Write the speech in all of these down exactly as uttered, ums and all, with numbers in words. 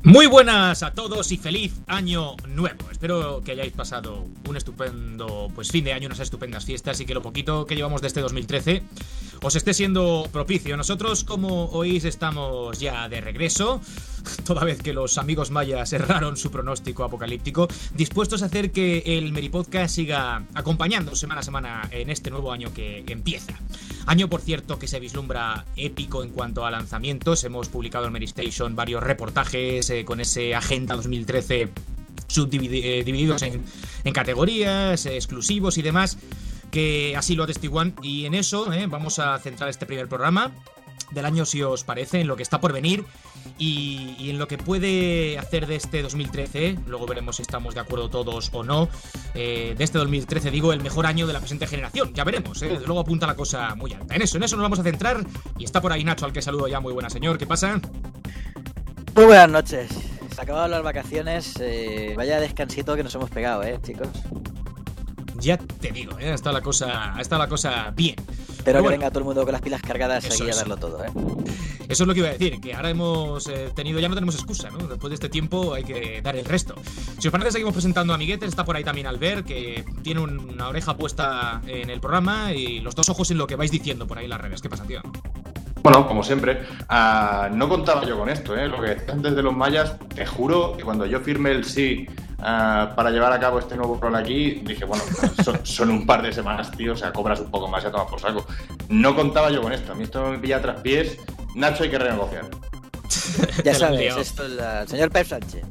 Muy buenas a todos y feliz año nuevo. Espero que hayáis pasado un estupendo pues fin de año, unas estupendas fiestas y que lo poquito que llevamos de este dos mil trece os esté siendo propicio. Nosotros, como oís, estamos ya de regreso, toda vez que los amigos mayas erraron su pronóstico apocalíptico, dispuestos a hacer que el Meripodcast siga acompañando semana a semana en este nuevo año que empieza. Año, por cierto, que se vislumbra épico en cuanto a lanzamientos. Hemos publicado en Meristation varios reportajes eh, con ese Agenda dos mil trece subdivididos en, en categorías, eh, exclusivos y demás, que así lo atestiguan. Y en eso eh, vamos a centrar este primer programa del año, si os parece, en lo que está por venir y, y en lo que puede hacer de este dos mil trece. Luego veremos si estamos de acuerdo todos o no. Eh, de este dos mil trece, digo, el mejor año de la presente generación. Ya veremos, eh. Desde luego apunta la cosa muy alta. En eso, en eso nos vamos a centrar. Y está por ahí Nacho, al que saludo ya. Muy buena, señor. ¿Qué pasa? Muy buenas noches. Se acabaron las vacaciones. Eh, vaya descansito que nos hemos pegado, eh, chicos. Ya te digo, eh, está la cosa, está la cosa bien. Espero que bueno, venga todo el mundo con las pilas cargadas aquí a darlo todo, ¿eh? Eso es lo que iba a decir, que ahora hemos eh, tenido, ya no tenemos excusa, ¿no? Después de este tiempo hay que dar el resto. Si os parece, seguimos presentando a amiguetes. Está por ahí también Albert, que tiene una oreja puesta en el programa y los dos ojos en lo que vais diciendo por ahí en las redes. ¿Qué pasa, tío? Bueno, como siempre, uh, no contaba yo con esto, ¿eh? Lo que decían desde los mayas, te juro que cuando yo firmé el sí uh, para llevar a cabo este nuevo rol aquí, dije, bueno, son, son un par de semanas, tío, o sea, cobras un poco más y a tomar por saco. No contaba yo con esto, a mí esto me pilla a traspiés. Nacho, hay que renegociar. Ya sabes, esto es el señor Pep Sánchez.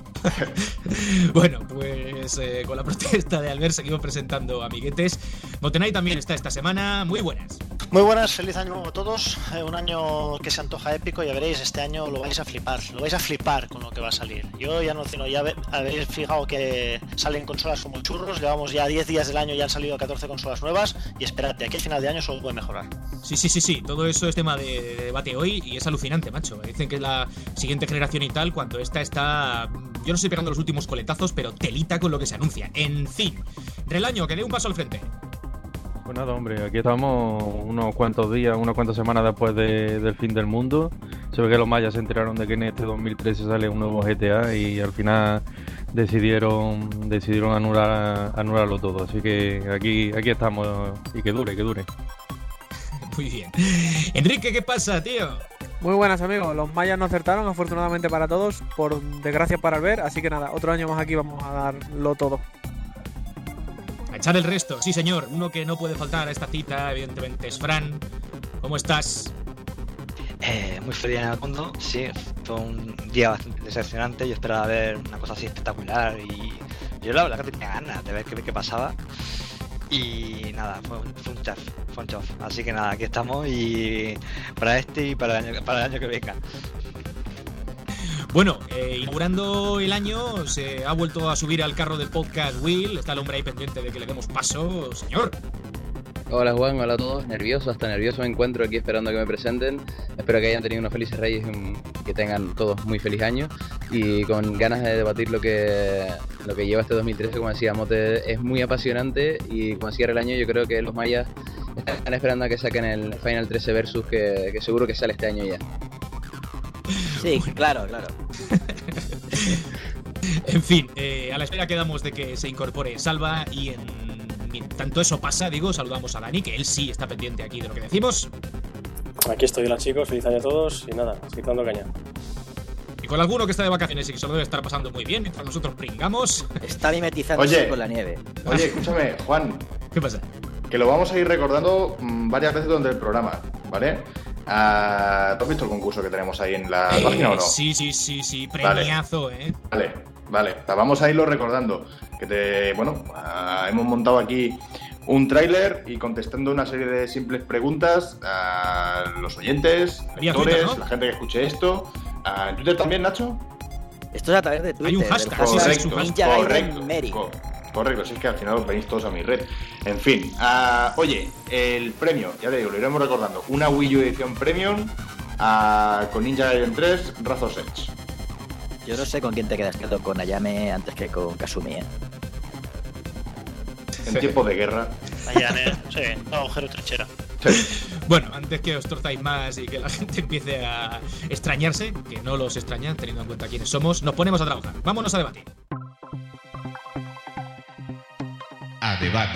Bueno, pues eh, con la protesta de Albert seguimos presentando amiguetes. Motenay también está esta semana. Muy buenas. Muy buenas, feliz año nuevo a todos. Eh, un año que se antoja épico, ya veréis, este año lo vais a flipar, lo vais a flipar con lo que va a salir. Yo ya no, sino ya ve, habéis fijado que salen consolas como churros, llevamos ya diez días del año, ya han salido catorce consolas nuevas y espérate, aquí al final de año solo puede mejorar. Sí, sí, sí, sí, todo eso es tema de, de debate hoy y es alucinante, macho. Dicen que es la siguiente generación y tal, cuando esta está... Yo no estoy pegando los últimos coletazos, pero telita con lo que se anuncia. En fin, Relaño, que dé un paso al frente. Pues nada, hombre, aquí estamos unos cuantos días, unas cuantas semanas después de, del fin del mundo. Se ve que los mayas se enteraron de que en este dos mil trece sale un nuevo G T A y al final decidieron decidieron anular anularlo todo. Así que aquí aquí estamos y que dure, que dure. Muy bien. Enrique, ¿qué pasa, tío? Muy buenas, amigos. Los mayas no acertaron, afortunadamente para todos, por desgracia para Albert. Así que nada, otro año más aquí vamos a darlo todo. A echar el resto, sí señor. Uno que no puede faltar a esta cita, evidentemente, es Fran. ¿Cómo estás? Eh, muy feliz en el mundo, sí. Fue un día bastante decepcionante. Yo esperaba ver una cosa así espectacular y yo la verdad que tenía ganas de ver qué, qué pasaba. Y nada, fue un, fue un chaf, fue un chaf. Así que nada, aquí estamos y para este y para el año, para el año que venga. Bueno, eh, inaugurando el año, se ha vuelto a subir al carro del podcast Will. Está el hombre ahí pendiente de que le demos paso, señor. Hola Juan, hola a todos. Nervioso, hasta nervioso me encuentro aquí esperando a que me presenten. Espero que hayan tenido unos felices reyes y que tengan todos muy feliz año. Y con ganas de debatir lo que lo que lleva este dos mil trece, como decía Mote, es muy apasionante. Y como cierra el año, yo creo que los mayas están esperando a que saquen el Final trece Versus, que, que seguro que sale este año ya. Sí, claro, claro. En fin, eh, a la espera quedamos de que se incorpore Salva y en tanto eso pasa, digo, saludamos a Dani, que él sí está pendiente aquí de lo que decimos. Aquí estoy, hola chicos, feliz año a todos y nada, estoy dando caña. Y con alguno que está de vacaciones y que se lo debe estar pasando muy bien mientras nosotros pringamos. Está mimetizándose Oye, con la nieve. Oye, escúchame, Juan. ¿Qué pasa? Que lo vamos a ir recordando mmm, varias veces durante el programa, ¿vale? Uh, ¿Tú has visto el concurso que tenemos ahí en la eh, página o no? Sí, sí, sí, sí, premiazo, vale. ¿eh? Vale, vale, vamos a irlo recordando. Que te, bueno, uh, hemos montado aquí un tráiler y contestando una serie de simples preguntas a los oyentes, lectores, ¿no? La gente que escuche esto. Uh, ¿En Twitter también, Nacho? Esto es a través de Twitter. Hay un hashtag, correcto, sí, sí, correcto, correcto, correcto, si es que al final os venís todos a mi red. En fin, uh, oye, el premio, ya te digo, lo iremos recordando. Una Wii U edición Premium uh, con Ninja Gaiden tres, Razor's Edge. Yo no sé con quién te quedas, quedo con Ayame antes que con Kasumi, ¿eh? En tiempos de guerra. Ayane, sí, agujero trinchera. Bueno, antes que os torzáis más y que la gente empiece a extrañarse, que no los extrañan, teniendo en cuenta quiénes somos, nos ponemos a trabajar. Vámonos a debatir. A debate.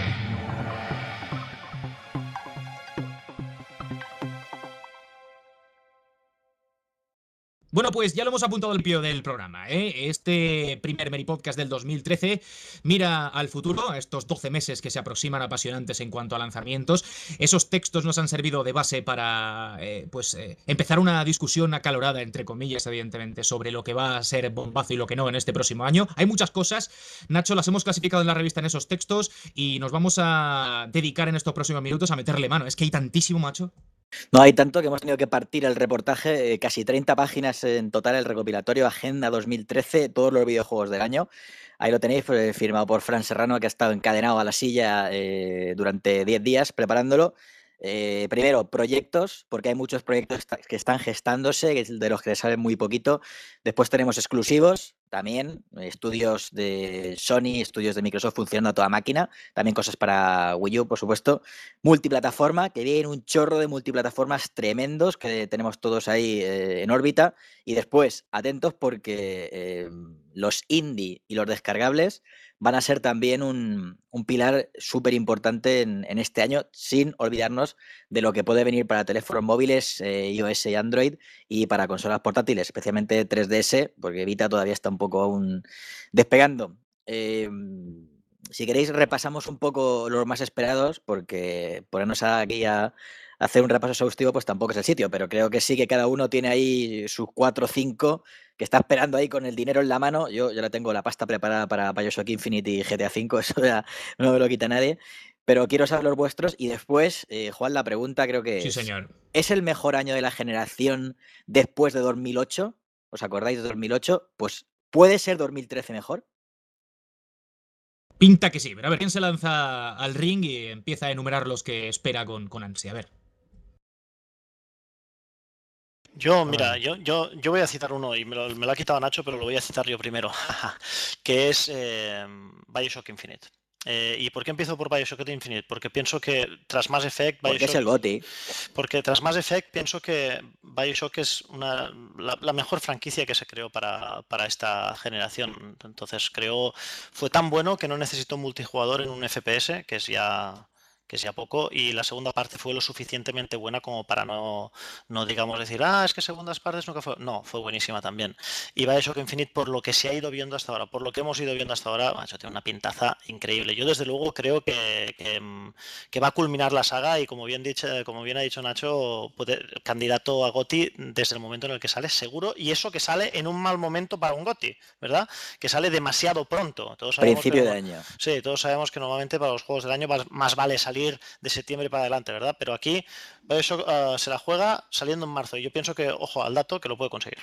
Bueno, pues ya lo hemos apuntado al pie del programa, ¿eh? Este primer Meri Podcast del dos mil trece mira al futuro, a estos doce meses que se aproximan apasionantes en cuanto a lanzamientos. Esos textos nos han servido de base para eh, pues eh, empezar una discusión acalorada, entre comillas, evidentemente, sobre lo que va a ser bombazo y lo que no en este próximo año. Hay muchas cosas, Nacho, las hemos clasificado en la revista en esos textos y nos vamos a dedicar en estos próximos minutos a meterle mano. Es que hay tantísimo, macho. No hay tanto que hemos tenido que partir el reportaje, eh, casi treinta páginas en total, el recopilatorio Agenda dos mil trece, todos los videojuegos del año. Ahí lo tenéis, eh, firmado por Fran Serrano, que ha estado encadenado a la silla eh, durante diez días preparándolo. Eh, primero, proyectos, porque hay muchos proyectos que están gestándose, de los que se sabe muy poquito. Después tenemos exclusivos, también, estudios de Sony, estudios de Microsoft funcionando a toda máquina, también cosas para Wii U, por supuesto. Multiplataforma, que viene un chorro de multiplataformas tremendos que tenemos todos ahí eh, en órbita. Y después, atentos porque eh, los indie y los descargables van a ser también un, un pilar súper importante en, en este año, sin olvidarnos de lo que puede venir para teléfonos móviles, eh, iOS y Android, y para consolas portátiles, especialmente tres D S, porque Vita todavía está un poco aún despegando. Eh, si queréis, repasamos un poco los más esperados, porque ponernos aquí a hacer un repaso exhaustivo pues tampoco es el sitio, pero creo que sí que cada uno tiene ahí sus cuatro o cinco que está esperando ahí con el dinero en la mano. Yo ya la tengo la pasta preparada para BioShock Infinite y G T A cinco, eso ya no me lo quita nadie. Pero quiero saber los vuestros y después, eh, Juan, la pregunta creo que Sí, es, señor. ¿es el mejor año de la generación después de dos mil ocho? ¿Os acordáis de dos mil ocho? Pues, ¿puede ser dos mil trece mejor? Pinta que sí, pero a ver, ¿quién se lanza al ring y empieza a enumerar los que espera con, con ansia? A ver. Yo, mira, yo, yo, yo voy a citar uno y me lo, me lo ha quitado Nacho, pero lo voy a citar yo primero, que es eh, BioShock Infinite. Eh, ¿Y por qué empiezo por BioShock Infinite? Porque pienso que tras Mass Effect... BioShock, porque es el GOTY. Porque tras Mass Effect pienso que BioShock es una, la, la mejor franquicia que se creó para, para esta generación. Entonces creó, fue tan bueno que no necesitó multijugador en un F P S, que es ya... que sea poco, y la segunda parte fue lo suficientemente buena como para no, no digamos decir, ah, es que segundas partes nunca fue... No, fue buenísima también. Y BioShock Infinite, por lo que se ha ido viendo hasta ahora, por lo que hemos ido viendo hasta ahora, macho, tiene una pintaza increíble. Yo desde luego creo que, que, que va a culminar la saga y como bien, dicho, como bien ha dicho Nacho, puede, candidato a GOTY desde el momento en el que sale, seguro, y eso que sale en un mal momento para un GOTY, ¿verdad? Que sale demasiado pronto. Todos sabemos Principio que, de año. Sí, todos sabemos que normalmente para los juegos del año más, más vale salir de septiembre para adelante, ¿verdad? Pero aquí eso uh, se la juega saliendo en marzo y yo pienso que, ojo al dato, que lo puede conseguir.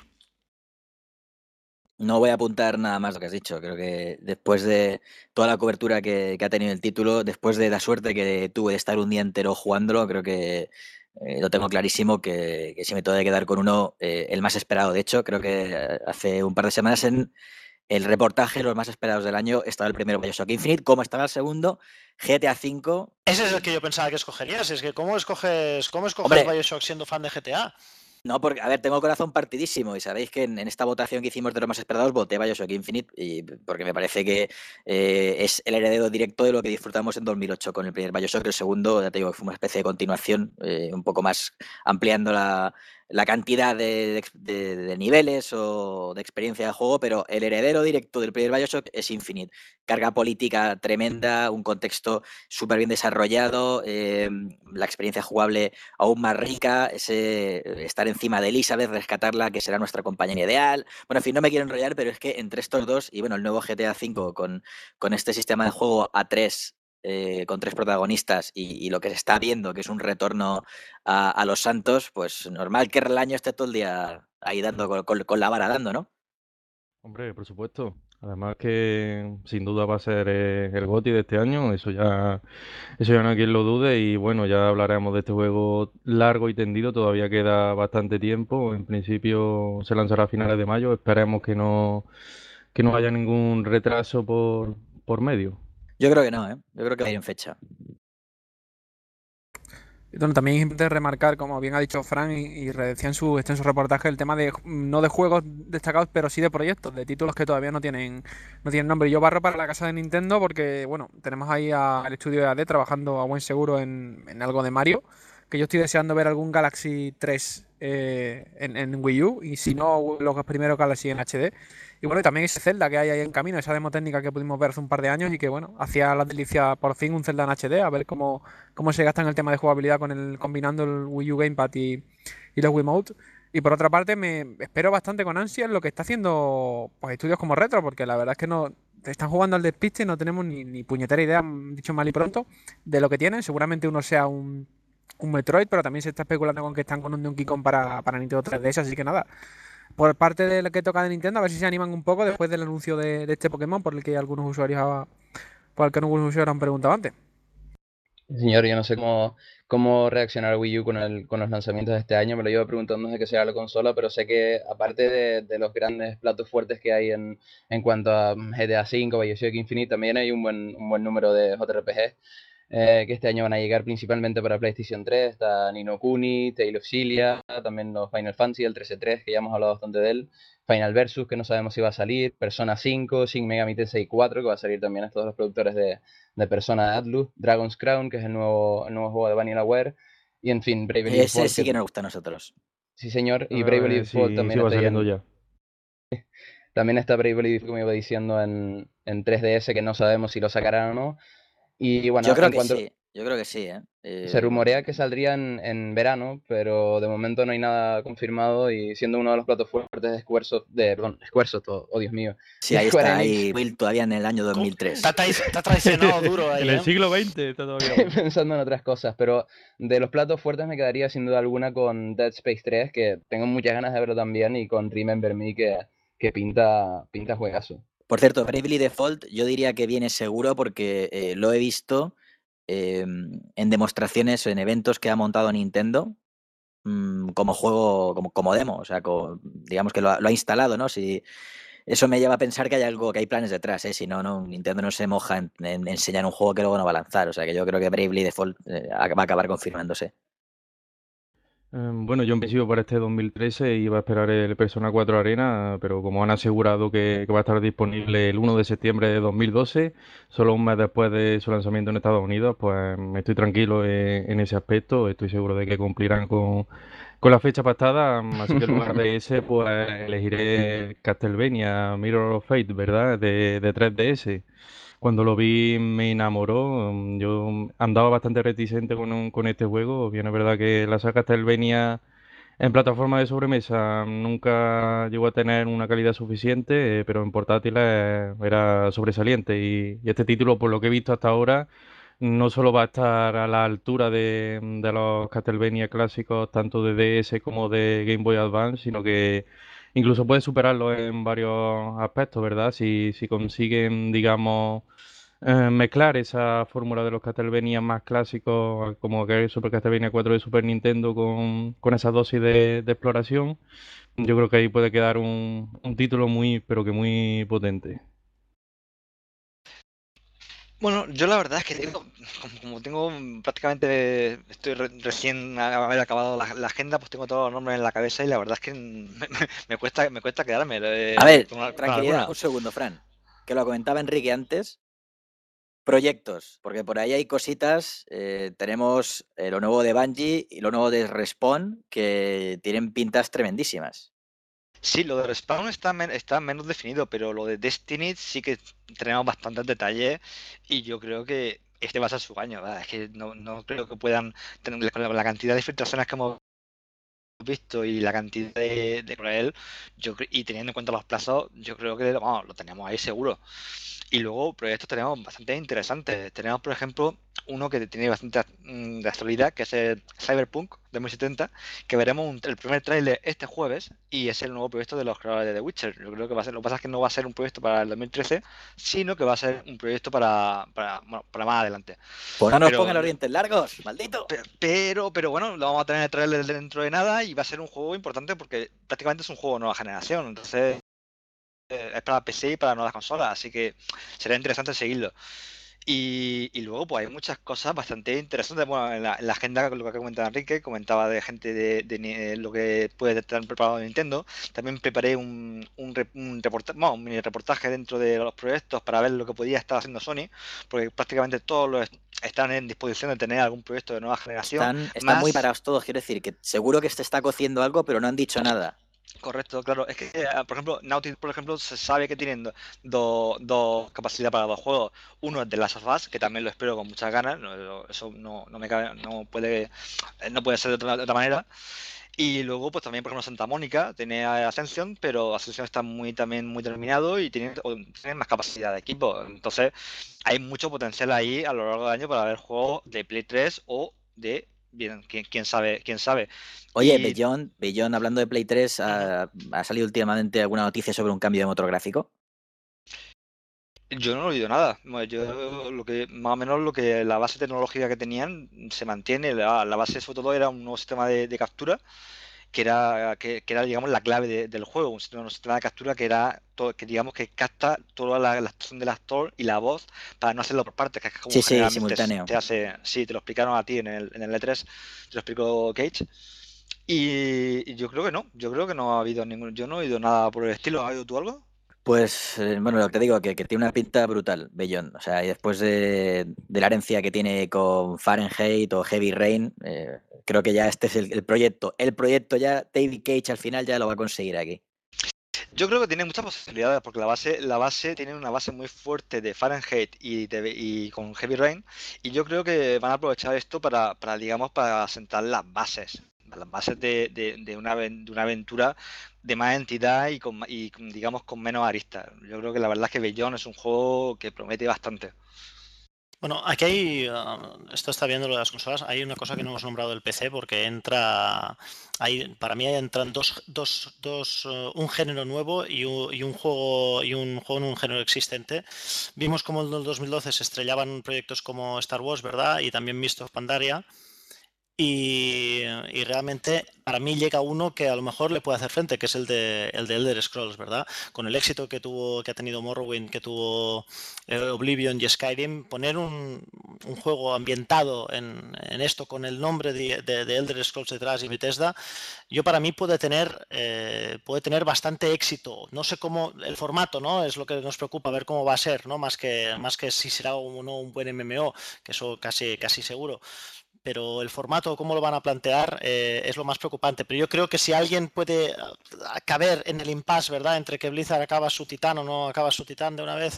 No voy a apuntar nada más lo que has dicho. Creo que después de toda la cobertura que, que ha tenido el título, después de la suerte que tuve de estar un día entero jugándolo, creo que eh, lo tengo clarísimo que, que si me tengo que quedar con uno, eh, el más esperado. De hecho, creo que hace un par de semanas en el reportaje, los más esperados del año, estaba el primero BioShock Infinite, como estaba el segundo, G T A cinco. Ese es el que yo pensaba que escogerías. Es que ¿cómo escoges, cómo escoges BioShock siendo fan de G T A? No, porque, a ver, tengo el corazón partidísimo y sabéis que en, en esta votación que hicimos de los más esperados voté BioShock Infinite y, porque me parece que eh, es el heredero directo de lo que disfrutamos en dos mil ocho con el primer BioShock. El segundo, ya te digo, fue una especie de continuación, eh, un poco más ampliando la, la cantidad de, de, de niveles o de experiencia de juego, pero el heredero directo del primer BioShock es Infinite. Carga política tremenda, un contexto súper bien desarrollado, eh, la experiencia jugable aún más rica, ese estar encima de Elizabeth, rescatarla, que será nuestra compañera ideal. Bueno, en fin, no me quiero enrollar, pero es que entre estos dos y bueno, el nuevo G T A cinco con, con este sistema de juego a tres, eh, con tres protagonistas y, y lo que se está viendo, que es un retorno a, a los santos, pues normal que el año esté todo el día ahí dando con, con, con la vara dando, ¿no? Hombre, por supuesto. Además que sin duda va a ser eh, el GOTY de este año, eso ya, eso ya no hay quien lo dude y bueno, ya hablaremos de este juego largo y tendido, todavía queda bastante tiempo, en principio se lanzará a finales de mayo, esperemos que no, que no haya ningún retraso por, por medio. Yo creo que no, ¿eh? Yo creo que va a ir en fecha. Bueno, también es importante remarcar, como bien ha dicho Fran y, y decía en su extenso reportaje, el tema de no de juegos destacados, pero sí de proyectos, de títulos que todavía no tienen no tienen nombre. Yo barro para la casa de Nintendo porque, bueno, tenemos ahí al estudio de A D trabajando a buen seguro en, en algo de Mario, que yo estoy deseando ver algún Galaxy tres eh, en, en Wii U, y si no, los primeros Galaxy en H D. Y bueno, y también ese Zelda que hay ahí en camino, esa demo técnica que pudimos ver hace un par de años y que, bueno, hacía la delicia por fin un Zelda en H D, a ver cómo cómo se gasta en el tema de jugabilidad con el combinando el Wii U Gamepad y, y los Wiimote. Y por otra parte, me espero bastante con ansias lo que está haciendo pues estudios como Retro, porque la verdad es que no están jugando al despiste y no tenemos ni, ni puñetera idea, dicho mal y pronto, de lo que tienen. Seguramente uno sea un, un Metroid, pero también se está especulando con que están con un Donkey Kong para, para Nintendo tres D S, así que nada. Por parte de lo que toca de Nintendo, a ver si se animan un poco después del anuncio de, de este Pokémon, por el que algunos usuarios ha- por el que algunos usuarios han preguntado antes. Señor, yo no sé cómo, cómo reaccionar Wii U con, el, con los lanzamientos de este año. Me lo llevo preguntando desde que sea la consola, pero sé que aparte de, de los grandes platos fuertes que hay en, en cuanto a G T A cinco, Bioshock Infinite, también hay un buen, un buen número de J R P Gs eh, que este año van a llegar principalmente para PlayStation tres. Está Ni no Kuni, Tale of Xillia, también los Final Fantasy, el trece tres, que ya hemos hablado bastante de él. Final Versus, que no sabemos si va a salir. Persona cinco, Shin Megami Tensei cuatro, que va a salir también a todos los productores de, de Persona de Atlus. Dragon's Crown, que es el nuevo, el nuevo juego de Vanillaware. Y en fin, Bravely Ese Default. sí Que... que nos gusta a nosotros. Sí, señor. Y A Bravely ver Default si, también si va está ya saliendo en... ya. También está Bravely Default, como iba diciendo, en, en tres D S, que no sabemos si lo sacarán o no. Y bueno, Yo creo en que cuanto... sí, yo creo que sí, ¿eh? Se Eh, rumorea que saldría en, en verano, pero de momento no hay nada confirmado, y siendo uno de los platos fuertes de Squaresoft, de, perdón, Squaresoft, oh, oh, Dios mío, sí, de ahí Square está, Enix, ahí Will todavía en el año dos mil tres. Está, traic- está traicionado duro ahí, En ¿eh? el siglo veinte está todavía. pensando en otras cosas, pero de los platos fuertes me quedaría sin duda alguna con Dead Space tres, que tengo muchas ganas de verlo también, y con Remember Me, que, que pinta, pinta juegazo. Por cierto, Bravely Default yo diría que viene seguro porque eh, lo he visto eh, en demostraciones o en eventos que ha montado Nintendo mmm, como juego, como, como demo, o sea, co- digamos que lo ha, lo ha instalado, ¿no? Si, eso me lleva a pensar que hay algo, que hay planes detrás, ¿eh? Si no, no, Nintendo no se moja en, en enseñar un juego que luego no va a lanzar, o sea que yo creo que Bravely Default eh, va a acabar confirmándose. Eh, Bueno, yo en principio para este dos mil trece iba a esperar el Persona cuatro Arena, pero como han asegurado que, que va a estar disponible el uno de septiembre de dos mil doce, solo un mes después de su lanzamiento en Estados Unidos, pues me estoy tranquilo en, en ese aspecto. Estoy seguro de que cumplirán con, con la fecha pactada, mm, así que en lugar de ese, pues elegiré Castlevania Mirror of Fate, ¿verdad? De, de tres D S. Cuando lo vi me enamoró. mm, Yo andaba bastante reticente con, un- con este juego. Bien, es verdad que la saga Castlevania en plataforma de sobremesa nunca llegó a tener una calidad suficiente, eh, pero en portátiles eh, era sobresaliente. Y, y este título, por lo que he visto hasta ahora, no solo va a estar a la altura de, de los Castlevania clásicos, tanto de D S como de Game Boy Advance, sino que incluso puede superarlo en varios aspectos, ¿verdad? Si, si consiguen, digamos, eh, mezclar esa fórmula de los Castlevania más clásicos, como que es Super Castlevania cuatro de Super Nintendo, con, con esa dosis de, de exploración, yo creo que ahí puede quedar un, un título muy, pero que muy potente. Bueno, yo la verdad es que tengo, como, como tengo prácticamente, estoy re- recién a haber acabado la, la agenda, pues tengo todos los nombres en la cabeza y la verdad es que me, me- me cuesta, me cuesta quedarme eh, A ver, con, al- con tranquilidad, alguna. un segundo, Fran, que lo comentaba Enrique antes. Proyectos, porque por ahí hay cositas. eh, tenemos eh, lo nuevo de Bungie y lo nuevo de Respawn, que tienen pintas tremendísimas. Sí, lo de Respawn está, men- está menos definido, pero lo de Destiny sí que tenemos bastantes detalles y yo creo que este va a ser su año, ¿verdad? Es que no, no creo que puedan tener con la, con la cantidad de filtraciones que hemos visto y la cantidad de, de Cruel, yo cre- y teniendo en cuenta los plazos, yo creo que vamos, lo tenemos ahí seguro. Y luego proyectos tenemos bastante interesantes. Tenemos, por ejemplo, uno que tiene bastante mm, de actualidad, que es el Cyberpunk dos mil setenta, que veremos un- el primer tráiler este jueves y es el nuevo proyecto de los creadores de The Witcher. Yo creo que va a ser, lo que pasa es que no va a ser un proyecto para el dos mil trece, sino que va a ser un proyecto para, para, bueno, para más adelante. Pues no nos Pero, pongan los dientes largos, maldito. pe- pero, pero bueno, lo vamos a tener el tráiler dentro de nada y va a ser un juego importante porque prácticamente es un juego de nueva generación. Entonces, eh, es para P C y para nuevas consolas, así que será interesante seguirlo. Y, y luego pues hay muchas cosas bastante interesantes. Bueno, en la, en la agenda, lo que comentaba Enrique, comentaba de gente de, de ni- eh, lo que puede estar preparado Nintendo. También preparé un, un, re- un reportaje, bueno, un mini reportaje dentro de los proyectos para ver lo que podía estar haciendo Sony, porque prácticamente todos los est- están en disposición de tener algún proyecto de nueva generación, Están, están muy más. parados todos, quiero decir, que seguro que se está cociendo algo, pero no han dicho nada. Correcto, claro. Es que, eh, por ejemplo, Naughty, por ejemplo, se sabe que tienen do- do- dos capacidades para dos juegos. Uno es de Last of Us, que también lo espero con muchas ganas. no- Eso no, no me cabe, no puede, eh, no puede ser de otra, de otra manera. Y luego, pues también, por ejemplo, Santa Mónica tiene a Ascension, pero Ascension está muy también muy terminado y tiene, o- tiene más capacidad de equipo. Entonces, hay mucho potencial ahí a lo largo del año para ver juegos de Play tres o de, bien, quién, quién sabe, quién sabe. Oye, Y Beyond, Beyond, hablando de Play tres, ujú. ¿ha, ha salido últimamente alguna noticia sobre un cambio de motor gráfico? Yo no he oído nada. Bueno, yo lo que más o menos lo que la base tecnológica que tenían se mantiene. La, la base sobre todo era un nuevo sistema de, de captura que era que, que era digamos la clave de- del juego, un sistema, un sistema de captura que era todo, que digamos que capta toda la, la actuación del actor y la voz para no hacerlo por partes, que es como Sí, sí, generalmente se simultáneo. te hace. Sí, te lo explicaron a ti en el, en el E tres, te lo explicó Cage. Y, y yo creo que no, yo creo que no ha habido ningún, yo no he oído nada por el estilo. ¿Has oído tú algo? Pues, eh, bueno, lo que te digo, que, que tiene una pinta brutal, Beyond. O sea, y después de, de la herencia que tiene con Fahrenheit o Heavy Rain, eh, creo que ya este es el, el proyecto. El proyecto ya, David Cage al final ya lo va a conseguir aquí. Yo creo que tiene muchas posibilidades porque la base, la base tiene una base muy fuerte de Fahrenheit y, de- y con Heavy Rain, y yo creo que van a aprovechar esto para, para digamos, para sentar las bases, las bases de, de- de una, aven- de una aventura de más entidad y, con, ma- y con, digamos con menos aristas. Yo creo que la verdad es que Beyond es un juego que promete bastante. Bueno, aquí hay, uh, esto está viendo lo de las consolas, hay una cosa que no hemos nombrado del P C porque entra, hay, para mí entran dos, dos, dos uh, un género nuevo y un, y un juego y un juego en un género existente. Vimos como en el dos mil doce se estrellaban proyectos como Star Wars, ¿verdad? Y también Mist of Pandaria. Y, y realmente para mí llega uno que a lo mejor le puede hacer frente, que es el de, el de Elder Scrolls, ¿verdad? Con el éxito que tuvo, que ha tenido Morrowind, que tuvo eh, Oblivion y Skyrim, poner un, un juego ambientado en, en esto con el nombre de, de, de Elder Scrolls detrás y Bethesda, yo para mí puede tener, eh, puede tener bastante éxito. No sé cómo, el formato, ¿no? Es lo que nos preocupa, ver cómo va a ser, ¿no? Más que, más que si será o no un buen M M O, que eso casi, casi seguro. Pero el formato, cómo lo van a plantear, eh, es lo más preocupante. Pero yo creo que si alguien puede caber en el impasse, ¿verdad?, entre que Blizzard acaba su titán o no acaba su titán de una vez,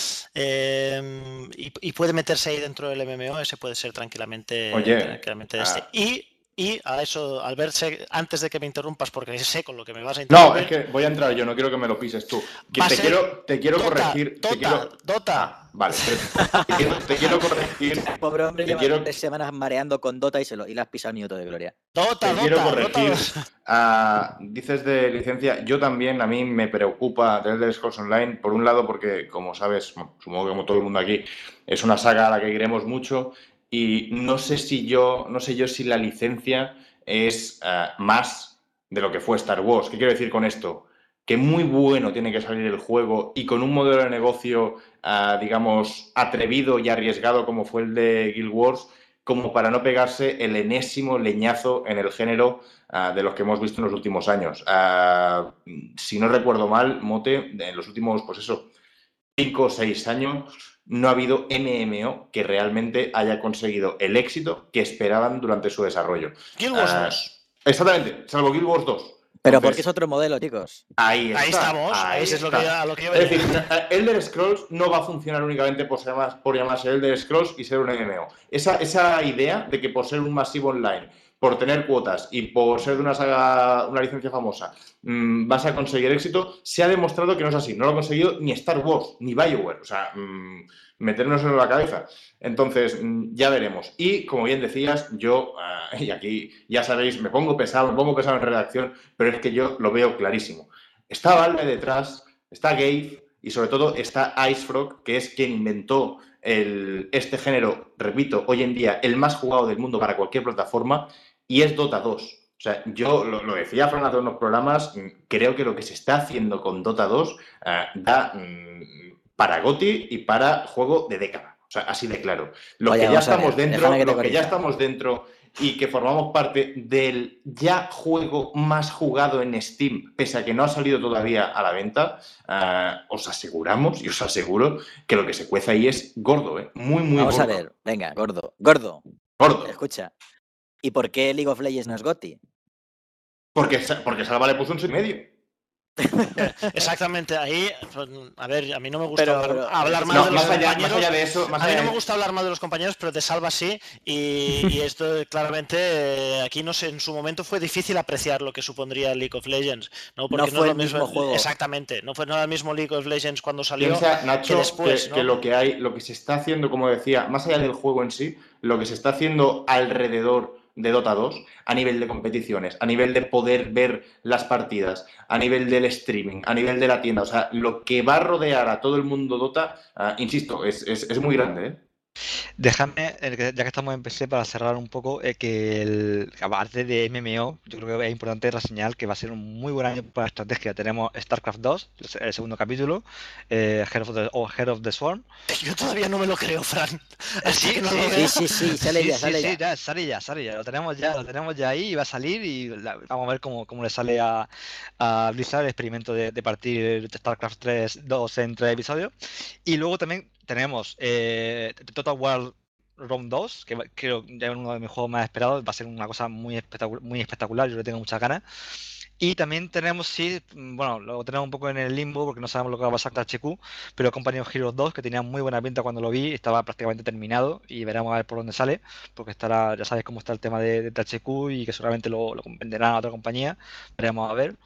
eh, y, y puede meterse ahí dentro del M M O, ese puede ser tranquilamente, Oye, tranquilamente este. ah, Y, y a eso, al verse, antes de que me interrumpas, porque sé con lo que me vas a no, es interrumpir, que voy a entrar yo, no quiero que me lo pises tú. Que va a te ser quiero, te quiero Dota, corregir, te Dota, quiero. Dota. Ah, vale, te, te quiero, te quiero corregir, Pobre hombre te lleva quiero, tres semanas mareando con Dota y, se lo, y le has pisado minuto de gloria. Dota, te quiero Dota, Dota. corregir. Ah, dices de licencia, yo también, a mí me preocupa The Elder Scrolls Online, por un lado porque, como sabes, bueno, supongo que como todo el mundo aquí, es una saga a la que iremos mucho y no sé si yo, no sé yo si la licencia es ah, más de lo que fue Star Wars. ¿Qué quiero decir con esto? Que muy bueno tiene que salir el juego y con un modelo de negocio, ah, digamos, atrevido y arriesgado como fue el de Guild Wars, como para no pegarse el enésimo leñazo en el género uh, de los que hemos visto en los últimos años. Uh, si no recuerdo mal, Mote, en los últimos, pues eso, cinco o seis años, no ha habido M M O que realmente haya conseguido el éxito que esperaban durante su desarrollo. Guild Wars Uh, dos. Exactamente, salvo Guild Wars dos. Pero Entonces, porque es otro modelo, chicos. Ahí, Ahí está, estamos, ahí eso es lo está. que, a lo que yo Es venía. decir, Elder Scrolls no va a funcionar únicamente por, ser más, por llamarse Elder Scrolls y ser un M M O. Esa, esa idea de que por ser un masivo online, por tener cuotas y por ser de una saga, una licencia famosa, mmm, vas a conseguir éxito, se ha demostrado que no es así. No lo ha conseguido ni Star Wars, ni BioWare. O sea, mmm, meternos en la cabeza. Entonces, mmm, ya veremos. Y, como bien decías, yo, uh, y aquí ya sabéis, me pongo pesado, me pongo pesado en redacción, pero es que yo lo veo clarísimo. Está Valve detrás, está Gabe y sobre todo está Icefrog, que es quien inventó el, este género, repito, hoy en día el más jugado del mundo para cualquier plataforma, y es Dota dos. O sea, yo lo, lo decía Fran hace unos programas, creo que lo que se está haciendo con Dota dos uh, da um, para GOTY y para juego de década. sea, así de claro. Los Oye, que ya vamos a estamos ver, dentro, déjame que te los que ya corrija. estamos dentro y que formamos parte del ya juego más jugado en Steam, pese a que no ha salido todavía a la venta, eh, os aseguramos y os aseguro que lo que se cuece ahí es gordo, ¿eh? Muy, muy Vamos gordo. a ver, venga, gordo, gordo, Gordo. escucha. ¿Y por qué League of Legends no es GOTY? Porque, porque Salva le puso un seis y medio. Exactamente, ahí, pues, a ver, a mí no me gusta Pero, hablar, pero, hablar mal No, de los más allá, compañeros. más allá de eso, más a mí allá no me de- gusta hablar mal de los compañeros, pero de Salva sí. Y, y esto claramente eh, aquí no sé, en su momento fue difícil apreciar lo que supondría League of Legends, ¿no? Porque No no, fue es lo el mismo juego. Exactamente, no fue no era el mismo League of Legends cuando salió Piensa, Nacho, que después, que, ¿no? que lo que hay, lo que se está haciendo, como decía, más allá del juego en sí, lo que se está haciendo alrededor de Dota dos, a nivel de competiciones, a nivel de poder ver las partidas, a nivel del streaming, a nivel de la tienda, o sea, lo que va a rodear a todo el mundo Dota, uh, insisto, es, es, es muy grande, ¿eh? Déjame, eh, que- ya que estamos en P C, para cerrar un poco, eh, que el, aparte de M M O, yo creo que es importante reseñar que va a ser un muy buen año para estrategia. Tenemos StarCraft dos, el el segundo capítulo, eh, Head of the, o Head of the Swarm. Yo todavía no me lo creo, Fran. Así Sí, que no sí, lo Sí, veo. sí, sí, sale sí, ya, sí, sale sí, ya. ya, sale ya, sale ya, lo tenemos ya, lo tenemos ya ahí y va a salir y la- vamos a ver cómo, cómo le sale a, a Blizzard el experimento de, de partir StarCraft tres dos en tres episodios. Y luego también tenemos eh, Total War Round dos, que va- creo que es uno de mis juegos más esperados, va a ser una cosa muy espectacular, muy espectacular, yo le tengo muchas ganas. Y también tenemos, sí, mm, bueno, lo tenemos un poco en el limbo porque no sabemos lo que va a pasar con H Q, pero Company of Heroes dos, que tenía muy buena pinta cuando lo vi, estaba prácticamente terminado y veremos a ver por dónde sale, porque estará, ya sabes cómo está el tema de, de H Q y que seguramente lo, lo venderán a otra compañía, veremos a ver.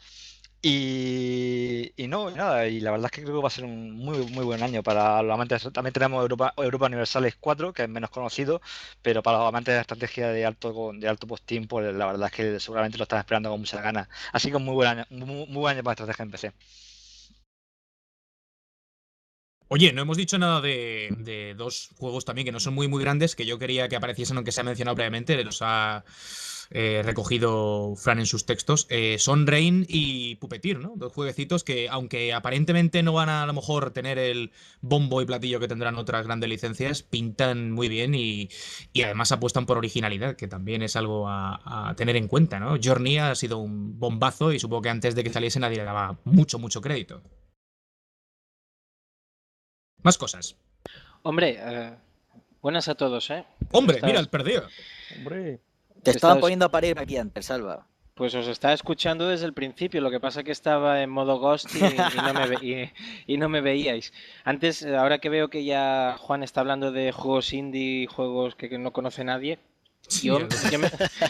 Y, y no, y nada, y la verdad es que creo que va a ser un muy muy buen año para los amantes. También tenemos Europa, Europa Universales cuatro, que es menos conocido, pero para los amantes de la estrategia de alto de alto postín, pues la verdad es que seguramente lo están esperando con muchas ganas. Así que un muy buen año, muy, muy buen año para estrategia en P C. Oye, no hemos dicho nada de, de dos juegos también que no son muy muy grandes, que yo quería que apareciesen, aunque se ha mencionado previamente, los ha eh, recogido Fran en sus textos. Eh, son Rain y Puppeteer, ¿no? Dos jueguecitos que, aunque aparentemente no van a, a lo mejor tener el bombo y platillo que tendrán otras grandes licencias, pintan muy bien y, y además apuestan por originalidad, que también es algo a, a tener en cuenta, ¿no? Journey ha sido un bombazo y supongo que antes de que saliese nadie le daba mucho, mucho crédito. Más cosas. Hombre, eh, buenas a todos, ¿eh? Hombre, Estás- mira, el perdido. Hombre, Te estaban Estás- poniendo a parir aquí antes, Salva. Pues os estaba escuchando desde el principio, lo que pasa que estaba en modo ghost y, y no, me ve- y- y no me veíais. Antes, eh, ahora que veo que ya Juan está hablando de juegos indie, juegos que, que no conoce nadie, Sí, yo, es verdad. yo, me-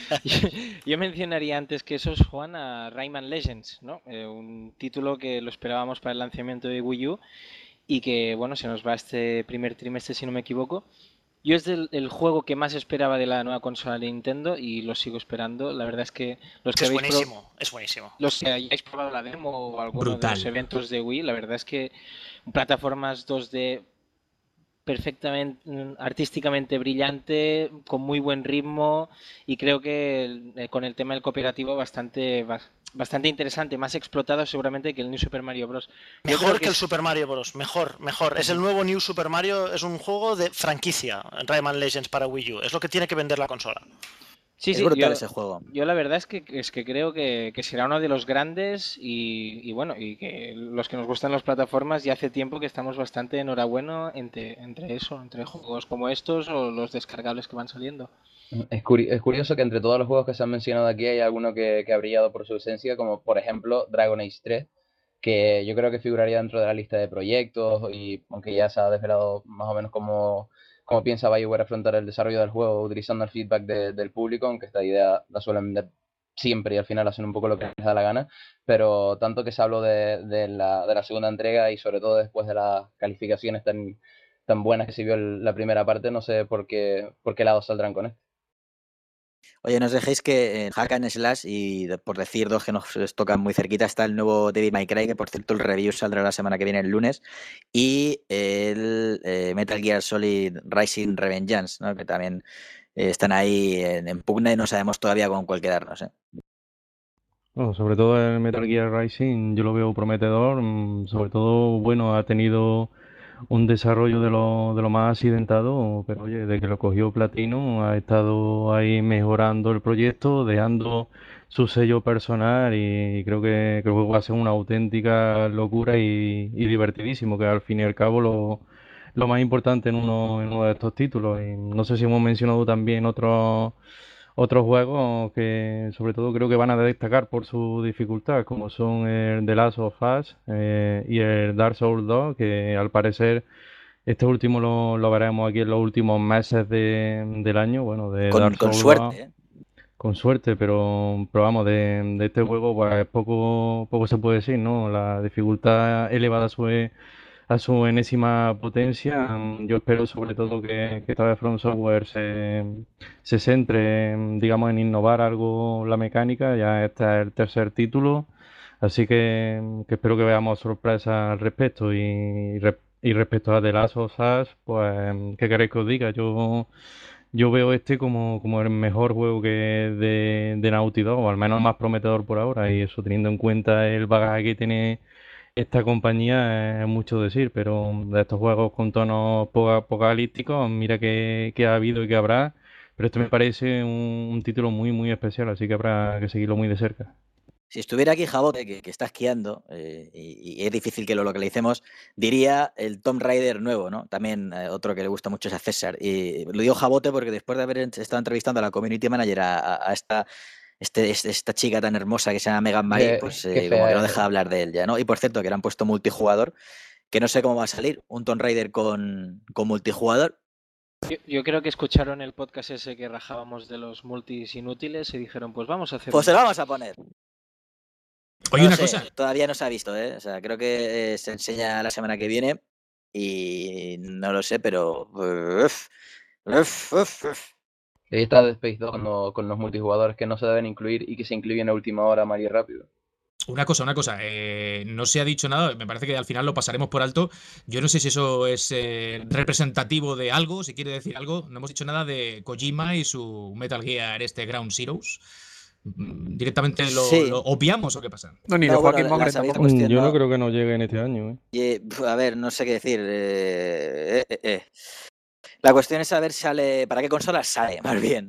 yo mencionaría antes que esos, Juan, a Rayman Legends, ¿no? Eh, un título que lo esperábamos para el lanzamiento de Wii U y que, bueno, se nos va este primer trimestre, si no me equivoco. Yo es del, el juego que más esperaba de la nueva consola de Nintendo y lo sigo esperando. La verdad es que los que Es habéis pro- buenísimo, es buenísimo. los que hayáis probado la demo o alguno Brutal. de los eventos de Wii, la verdad es que plataformas dos D perfectamente, mm, artísticamente brillante, con muy buen ritmo y creo que eh, con el tema del cooperativo bastante, bas- bastante interesante, más explotado seguramente que el New Super Mario Bros. Yo Mejor creo que, que el es- Super Mario Bros. Mejor, mejor. Es el nuevo New Super Mario, es un juego de franquicia, Rayman Legends para Wii U. Es lo que tiene que vender la consola. Sí, Es sí, brutal yo, ese juego. yo la verdad es que, es que creo que, que será uno de los grandes y, y bueno, y que los que nos gustan las plataformas ya hace tiempo que estamos bastante enhorabuena entre, entre eso, entre juegos como estos o los descargables que van saliendo. Es, curi- es curioso que entre todos los juegos que se han mencionado aquí hay alguno que, que ha brillado por su esencia, como por ejemplo Dragon Age tres, que yo creo que figuraría dentro de la lista de proyectos y aunque ya se ha desvelado más o menos cómo, cómo piensa BioWare afrontar el desarrollo del juego utilizando el feedback de- del público, aunque esta idea la suelen vender siempre y al final hacen un poco lo que les da la gana, pero tanto que se habló de, de la, de la segunda entrega y sobre todo después de las calificaciones tan, tan buenas que se vio el- la primera parte, no sé por qué, por qué lado saldrán con esto. Oye, no os dejéis que en Hack and Slash, y de- por decir dos que nos tocan muy cerquita, está el nuevo Devil May Cry, que por cierto el review saldrá la semana que viene, el lunes, y el eh, Metal Gear Solid Rising Revengeance, ¿no? Que también eh, están ahí en, en pugna y no sabemos todavía con cuál quedarnos, ¿eh? bueno, sobre todo el Metal Gear Rising yo lo veo prometedor, mm, sobre todo, bueno, ha tenido un desarrollo de lo, de lo más accidentado, pero oye, desde que lo cogió Platino ha estado ahí mejorando el proyecto, dejando su sello personal y creo que creo que va a ser una auténtica locura y, y divertidísimo, que al fin y al cabo lo, lo más importante en uno, en uno de estos títulos. Y no sé si hemos mencionado también otros otros juegos que sobre todo creo que van a destacar por su dificultad, como son el The Last of Us eh, y el Dark Souls dos, que al parecer este último lo, lo veremos aquí en los últimos meses de, del año, bueno, de Con, Dark con Souls dos, suerte, ¿eh? con suerte, pero, pero vamos, de, de este juego pues poco, poco se puede decir, ¿no? La dificultad elevada a su, a su enésima potencia. Mm, Yo espero sobre todo que, que esta vez From Software se, se centre, en, digamos, en innovar algo la mecánica. Ya este es el tercer título, así que, que espero que veamos sorpresas al respecto. Y, re- y respecto a The Last of Us, pues, ¿qué queréis que os diga? Yo, yo veo este como, como el mejor juego que de, de Naughty Dog, o al menos más prometedor por ahora, y eso teniendo en cuenta el bagaje que tiene esta compañía, es mucho decir, pero de estos juegos con tonos poco apocalípticos, mira que, que ha habido y que habrá, pero este me parece un, un título muy, muy especial, así que habrá que seguirlo muy de cerca. Si estuviera aquí Jabote, que, que está esquiando, eh, y, y es difícil que lo localicemos, diría el Tomb Raider nuevo, ¿no? También eh, otro que le gusta mucho es a César. Y lo digo Jabote porque después de haber ent- estado entrevistando a la community manager, a, a- a esta, este, este- esta chica tan hermosa que se llama Megan Marie, Qué, pues qué eh, como que fea no es, deja de ¿eh? hablar de él ya, ¿no? Y por cierto, que le han puesto multijugador, que no sé cómo va a salir, un Tomb Raider con, con multijugador. Yo, yo creo que escucharon el podcast ese que rajábamos de los multis inútiles y dijeron, pues vamos a hacer Pues se lo uno. vamos a poner. Oye, No lo una sé, cosa. todavía no se ha visto, ¿eh? O sea, creo que eh, se enseña la semana que viene y no lo sé, pero... uf, uf, uf, uf. Ahí está Dead Space dos con, lo- con los multijugadores que no se deben incluir y que se incluyen a última hora, mal y rápido. Una cosa, una cosa, eh, no se ha dicho nada, me parece que al final lo pasaremos por alto. Yo no sé si eso es eh, representativo de algo, si quiere decir algo. No hemos dicho nada de Kojima y su Metal Gear, este Ground Zeroes. Mm, ¿Directamente lo, Sí, lo obviamos o qué pasa? No, ni de no, bueno, Joaquín la, la Mogren sabéis la tampoco. Mm, cuestión, Yo no ¿no? creo que nos llegue en este año, ¿eh? Y, eh, pf, a ver, no sé qué decir. eh, eh, eh, eh. La cuestión es saber si sale, para qué consola sale, más bien.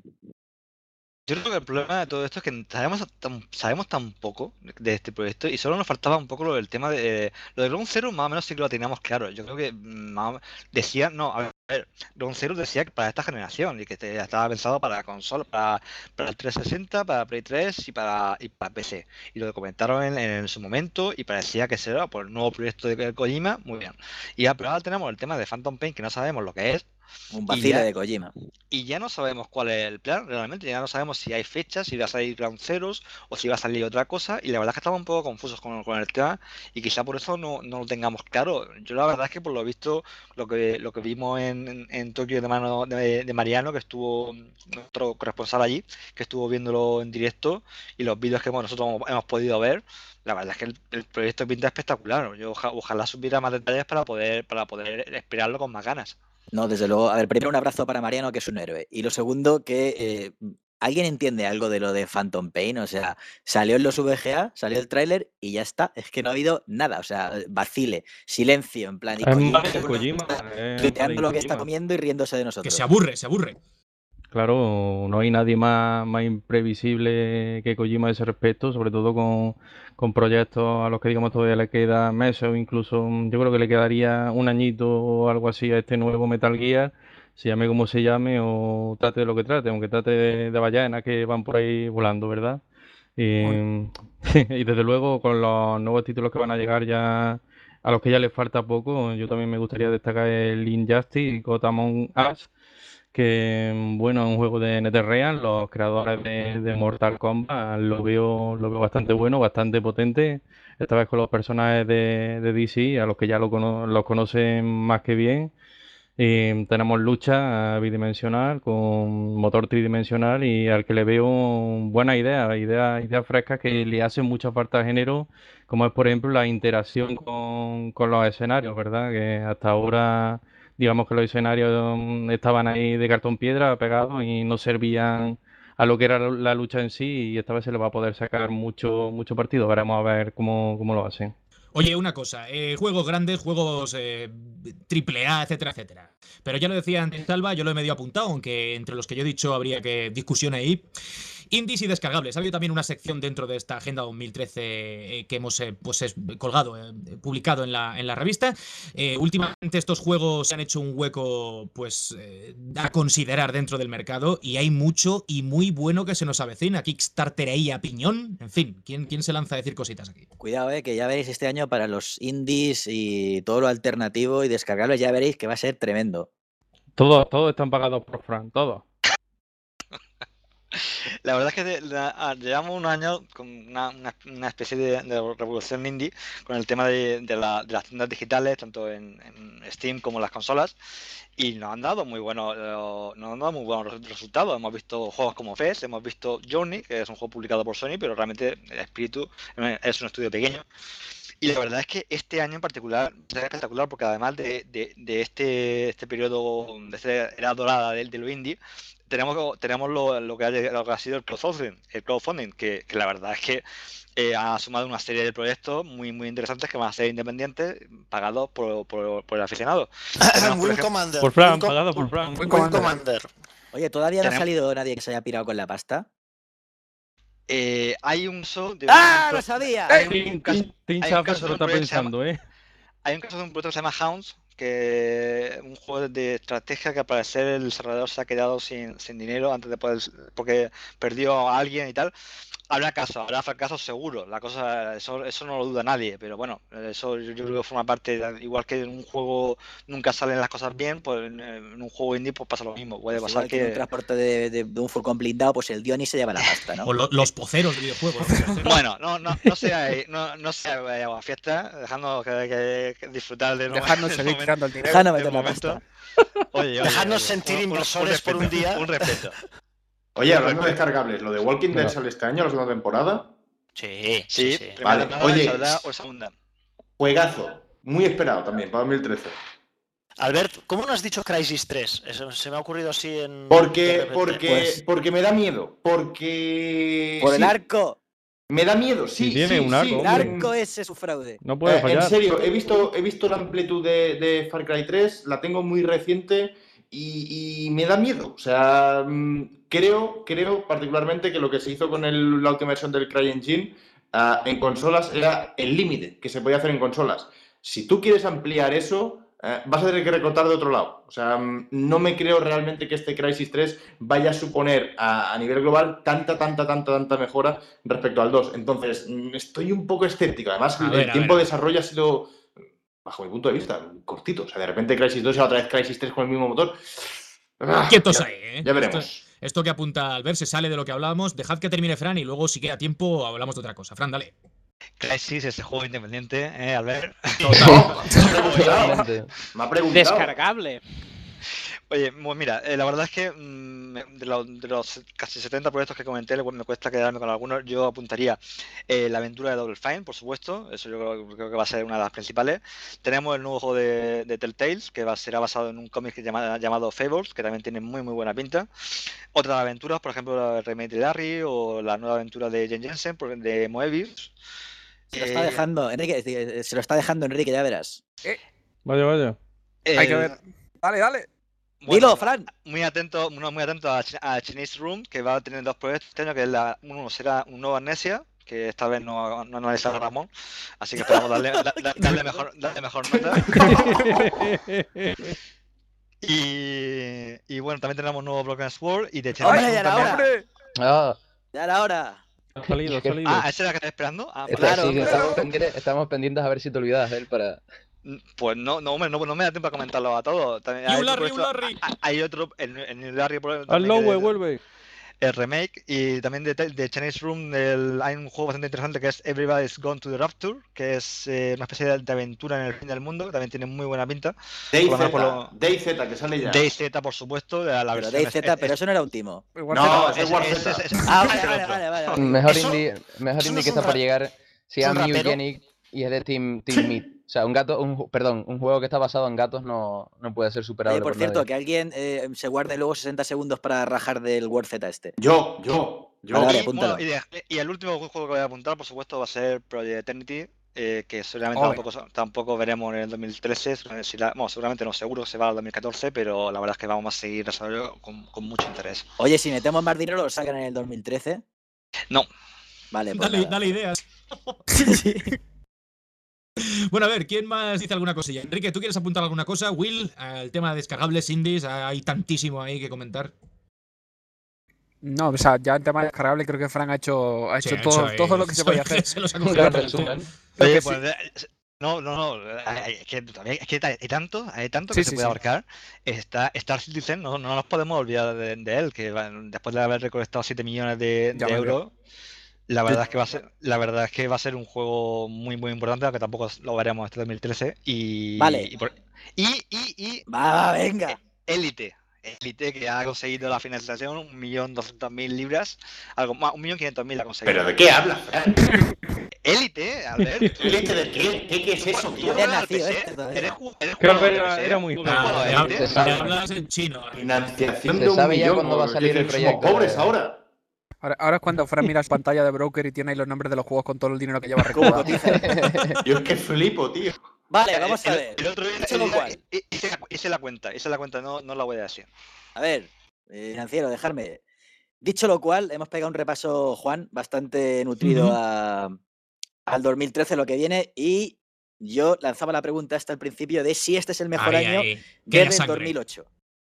Yo creo que el problema de todo esto es que sabemos tan, sabemos tan poco de este proyecto y solo nos faltaba un poco lo del tema de lo de Ground Zero, más o menos sí que lo teníamos claro. Yo creo que mm, más o menos- decía, no, a ver, Ground Zero decía que para esta generación y que te- estaba pensado para consola, para, para el trescientos sesenta, para Play tres y para, y para P C. Y lo comentaron en, en su momento y parecía que será por el nuevo proyecto de Kojima, muy bien. Y ya, pero ahora tenemos el tema de Phantom Pain que no sabemos lo que es. Un Y vacile ya, de Kojima. y ya no sabemos cuál es el plan, realmente, ya no sabemos si hay fechas, si va a salir Ground Zeroes o si va a salir otra cosa, y la verdad es que estamos un poco confusos con, con el tema, y quizá por eso no, no lo tengamos claro. Yo la verdad es que por lo visto, lo que, lo que vimos en, en, en Tokio de mano de, de Mariano, que estuvo nuestro corresponsal allí, que estuvo viéndolo en directo, y los vídeos que bueno, nosotros hemos, hemos podido ver, la verdad es que el, el proyecto pinta espectacular. Yo oja- ojalá supiera más detalles para poder, para poder esperarlo con más ganas. No, desde luego. A ver, primero un abrazo para Mariano, que es un héroe. Y lo segundo, que eh, ¿alguien entiende algo de lo de Phantom Pain? O sea, salió en los V G A, salió el tráiler y ya está. Es que no ha habido nada. O sea, vacile, silencio, en plan. Y Es Kojima más de seguro Kojima, está es más tuiteando de lo que está Kojima. comiendo y riéndose de Que nosotros. se aburre, se aburre. Claro, no hay nadie más, más imprevisible que Kojima a ese respecto, sobre todo con, con proyectos a los que digamos todavía le queda meses o incluso mm, yo creo que le quedaría un añito o algo así a este nuevo Metal Gear, se llame como se llame o trate de lo que trate, aunque trate de, de ballenas que van por ahí volando, ¿verdad? Y, Uy. y desde luego con los nuevos títulos que van a llegar ya, a los que ya les falta poco, yo también me gustaría destacar el Injustice y Gotham Among Us, que bueno, es un juego de NetherRealm, los creadores de, de Mortal Kombat, lo veo, lo veo bastante bueno, bastante potente, esta vez con los personajes de, de D C, a los que ya lo cono- los conocen más que bien. Y tenemos lucha bidimensional con motor tridimensional y al que le veo buenas ideas, ideas, ideas frescas que le hacen mucha falta al género, como es por ejemplo la interacción con, con los escenarios, ¿verdad? Que hasta ahora digamos que los escenarios mm, estaban ahí de cartón piedra pegados y no servían a lo que era la la lucha en sí y esta vez se le va a poder sacar mucho, mucho partido. Veremos a ver cómo, cómo lo hacen. Oye, una cosa, eh, juegos grandes, juegos eh, triple A, etcétera, etcétera. Pero ya lo decía antes Salva, yo lo he medio apuntado, aunque entre los que yo he dicho habría que discusión ahí. Indies y descargables. Ha habido también una sección dentro de esta Agenda dos mil trece eh, que hemos eh, pues, es, colgado, eh, publicado en la, en la revista. Eh, últimamente estos juegos se han hecho un hueco pues eh, a considerar dentro del mercado y hay mucho y muy bueno que se nos avecina. Kickstarter ahí a piñón. En fin, ¿quién, quién se lanza a decir cositas aquí? Cuidado, eh, que ya veréis este año para los indies y todo lo alternativo y descargables, ya veréis que va a ser tremendo. Todos, todos están pagados por Fran, todos. La verdad es que de, la, llevamos un año con una, una, una especie de, de revolución indie con el tema de, de, la, de las tiendas digitales, tanto en, en Steam como en las consolas, y nos han dado muy buenos, nos han dado muy buenos resultados. Hemos visto juegos como Fez, hemos visto Journey, que es un juego publicado por Sony, pero realmente el espíritu es un estudio pequeño. Y la verdad es que este año en particular es espectacular porque además de, de, de este, este periodo, de esta era dorada del de lo indie, tenemos, tenemos lo, lo, que ha, lo que ha sido el crowdfunding, el crowdfunding que, que la verdad es que eh, ha sumado una serie de proyectos muy muy interesantes que van a ser independientes, pagados por, por, por el aficionado. Tenemos, por, Commander, por Fran, pagado por Fran. Wing Commander. Commander. Oye, ¿todavía no ha Tenemos... salido nadie que se haya pirado con la pasta? Eh, hay un caso de ¡Ah, un... lo sabía! Hay un, un caso, Tim hay un caso se de lo un está proyecto que se pensando, llama- ¿eh? Hay un caso de un proyecto que se llama Hounds, que es un juego de estrategia que al parecer el desarrollador se ha quedado sin, sin dinero antes de poder, porque perdió a alguien y tal. Habrá casos, habrá fracasos seguro. La cosa, eso, eso no lo duda nadie, pero bueno, eso yo creo que forma parte, igual que en un juego nunca salen las cosas bien, pues en, en un juego indie pues pasa lo mismo. Puede Pues pasar igual que en un que. transporte de, de- de un furgón blindado, pues el Diony se lleva la pasta, ¿no? O lo- los poceros de videojuegos. ¿no? Bueno, no, no, no sea, no, no sea vaya a fiesta, dejando que, que- que disfrutar de Dejarnos del seguir momento- tirando el dinero. Dejadnos del meter la momento. pasta. Oye, oye, Dejadnos oye, sentir un- un- inversores por un respeto, día. Un respeto. Oye, hablando de descargables, ¿lo de Walking Dead No. sale este año, la segunda temporada? Sí, Sí, sí, sí. primera Vale, temporada oye. saldrá o segunda. Juegazo. Muy esperado también, para dos mil trece. Albert, ¿cómo no has dicho Crysis tres? Eso se me ha ocurrido así en... de Porque, repente. porque, Pues- porque me da miedo. Porque. Por el sí, arco. Me da miedo, sí. Sí, tiene sí, un sí. arco, El hombre. arco ese es su fraude. No puede Eh, fallar. en serio, he visto, he visto la amplitud de, de Far Cry tres, la tengo muy reciente y, y me da miedo. O sea, mm, creo, creo particularmente que lo que se hizo con el- la última versión del CryEngine ah, en consolas era el límite que se podía hacer en consolas. Si tú quieres ampliar eso, eh, vas a tener que recortar de otro lado. O sea, mm, no me creo realmente que este Crysis tres vaya a suponer a, a nivel global tanta, tanta, tanta, tanta mejora respecto al dos. Entonces, mm, estoy un poco escéptico. Además, A el ver, a tiempo ver. de desarrollo ha sido, bajo mi punto de vista, cortito. O sea, de repente Crysis dos y otra vez Crysis tres con el mismo motor. Ah, Quietos ya- ahí, ¿eh? Ya veremos. Esto, esto que apunta Albert se sale de lo que hablábamos. Dejad que termine Fran y luego, si queda tiempo, hablamos de otra cosa. Fran, dale. Crysis, ese juego independiente, ¿eh, Albert? No, me ha preguntado. Totalmente. Me ha preguntado. Descargable. Oye, pues mira, eh, la verdad es que mm, de, lo- de los casi setenta proyectos que comenté, le- me cuesta quedarme con algunos. Yo apuntaría eh, la aventura de Double Fine, por supuesto, eso yo creo, creo que va a ser una de las principales. Tenemos el nuevo juego de, de Telltale, que va, será basado en un cómic que llama- llamado Fables, que también tiene muy muy buena pinta. Otras aventuras, por ejemplo, el remake de Larry o la nueva aventura de Jen Jensen por- de Moebius. Se lo está Eh, dejando, Enrique, eh, se lo está dejando Enrique, ya verás. Vaya, vaya. Hay que el- ver. Dale, dale. bueno, Dilo, Fran. Muy atento, no, muy atento a, Ch- a Chinese Room, que va a tener dos proyectos este año, que es la, uno será un nuevo Amnesia, que esta vez no, no analizará Ramón, así que esperamos darle, da- da- darle mejor, darle mejor nota. Y, y bueno, también tenemos nuevo Broken Sword y de Chinese ¡Hombre, Room ya era también. hora! ¡Hombre! Ah, Ya era hora. Ha salido, ha salido. Ah, ¿esa es la que estás esperando? Ah, esta- pues, Claro, sí, que claro. estamos, pendientes, estamos pendientes a ver si te olvidas de él para. pues no, no, hombre, no, no me da tiempo a comentarlo a todos. También Y hay un otro Larry, un proyecto- Larry. a- Hay otro, en, en el Larry por- Al también que Lowe, de- vuelve. el remake y también de, de Chinese Room del- hay un juego bastante interesante que es Everybody's Gone to the Rapture, que es eh, una especie de, de aventura en el fin del mundo, que también tiene muy buena pinta. Por lo menos por lo- DayZ, DayZ, que sale ya. DayZ, por supuesto, la, la Pero versión DayZ, es- es- pero eso no era un timo. Igual No, que- es War Z. es- es- Ah, es vale, el vale, otro. vale, vale, vale. Mejor Eso- indie, mejor eso no indie es que un está por ra- llegar. Se ¿es un llama rapero? Mewgenic y es de Team, Team Meat. O sea, un gato, un, ju- perdón, un juego que está basado en gatos no, no puede ser superable. Oye, por por cierto, nadie. que alguien eh, se guarde luego sesenta segundos para rajar del War Z este. Yo, yo, yo. Vale, vale, Y, apúntalo. bueno, y, de- y el último juego que voy a apuntar, por supuesto, va a ser Project Eternity, eh, que seguramente tampoco, tampoco veremos en el dos mil trece. Si la, bueno, seguramente no, seguro que se va al dos mil catorce, pero la verdad es que vamos a seguir desarrollo con, con mucho interés. Oye, si metemos más dinero, ¿lo sacan en el dos mil trece? No. Vale, pues Dale, nada. dale ideas. Sí. Bueno, a ver, ¿quién más dice alguna cosilla? Enrique, ¿tú quieres apuntar alguna cosa? Will, el tema de descargables indies, hay tantísimo ahí que comentar. No, o sea, ya el tema descargable creo que Fran ha hecho, ha Sí, hecho ha todo, hecho ahí- todo lo que se podía hacer. se los ha Un congelado gran todo. resumen. Lo Oye, que pues, sí- eh, no, no, no, hay- es que, también- es que hay hay tanto, hay tanto Sí, que se sí, puede sí. abarcar. Está Star Citizen, no, no nos podemos olvidar de, de él, que va- después de haber recolectado siete millones de, Ya de me euros, la verdad es que va a ser, la verdad es que va a ser un juego muy muy importante, aunque tampoco lo veremos este dos mil trece. Y, Vale. y, por- y, y, y Va, va, venga. Elite. Elite, que ha conseguido la financiación, un millón doscientas mil libras, algo más, un millón quinientos mil ha conseguido. ¿Pero de qué hablas, Fran? Élite, Albert. ¿Élite de qué? ¿Qué, qué es eso, ¿Tú tío? Había juegas al nacido P C? este todavía. ¿Eres ju- eres Creo jugador que de era, P C? era muy ¿Tú joven. juegas Ah, a le, Élite? hab- Se sabe. le hablas en chino. Financiación Se de un sabe ya millón. cuándo va a ¿o salir qué? el ¿Somos proyecto pobres de- ahora? Ahora, ahora es cuando Fran mira su pantalla de broker y tiene ahí los nombres de los juegos con todo el dinero que lleva ¿Cómo recaudado. cotiza? Yo es que flipo, tío. Vale, vamos a El- ver. El otro día Dicho lo el- cual. hice la- hice la cuenta, hice la cuenta, no, no la voy a decir. A ver, eh, financiero, dejarme. Dicho lo cual, hemos pegado un repaso, Juan, bastante nutrido Ujú. a, al dos mil trece, lo que viene, y yo lanzaba la pregunta hasta el principio de si este es el mejor Ahí, año ahí. Que haya desde el sangre. dos mil ocho.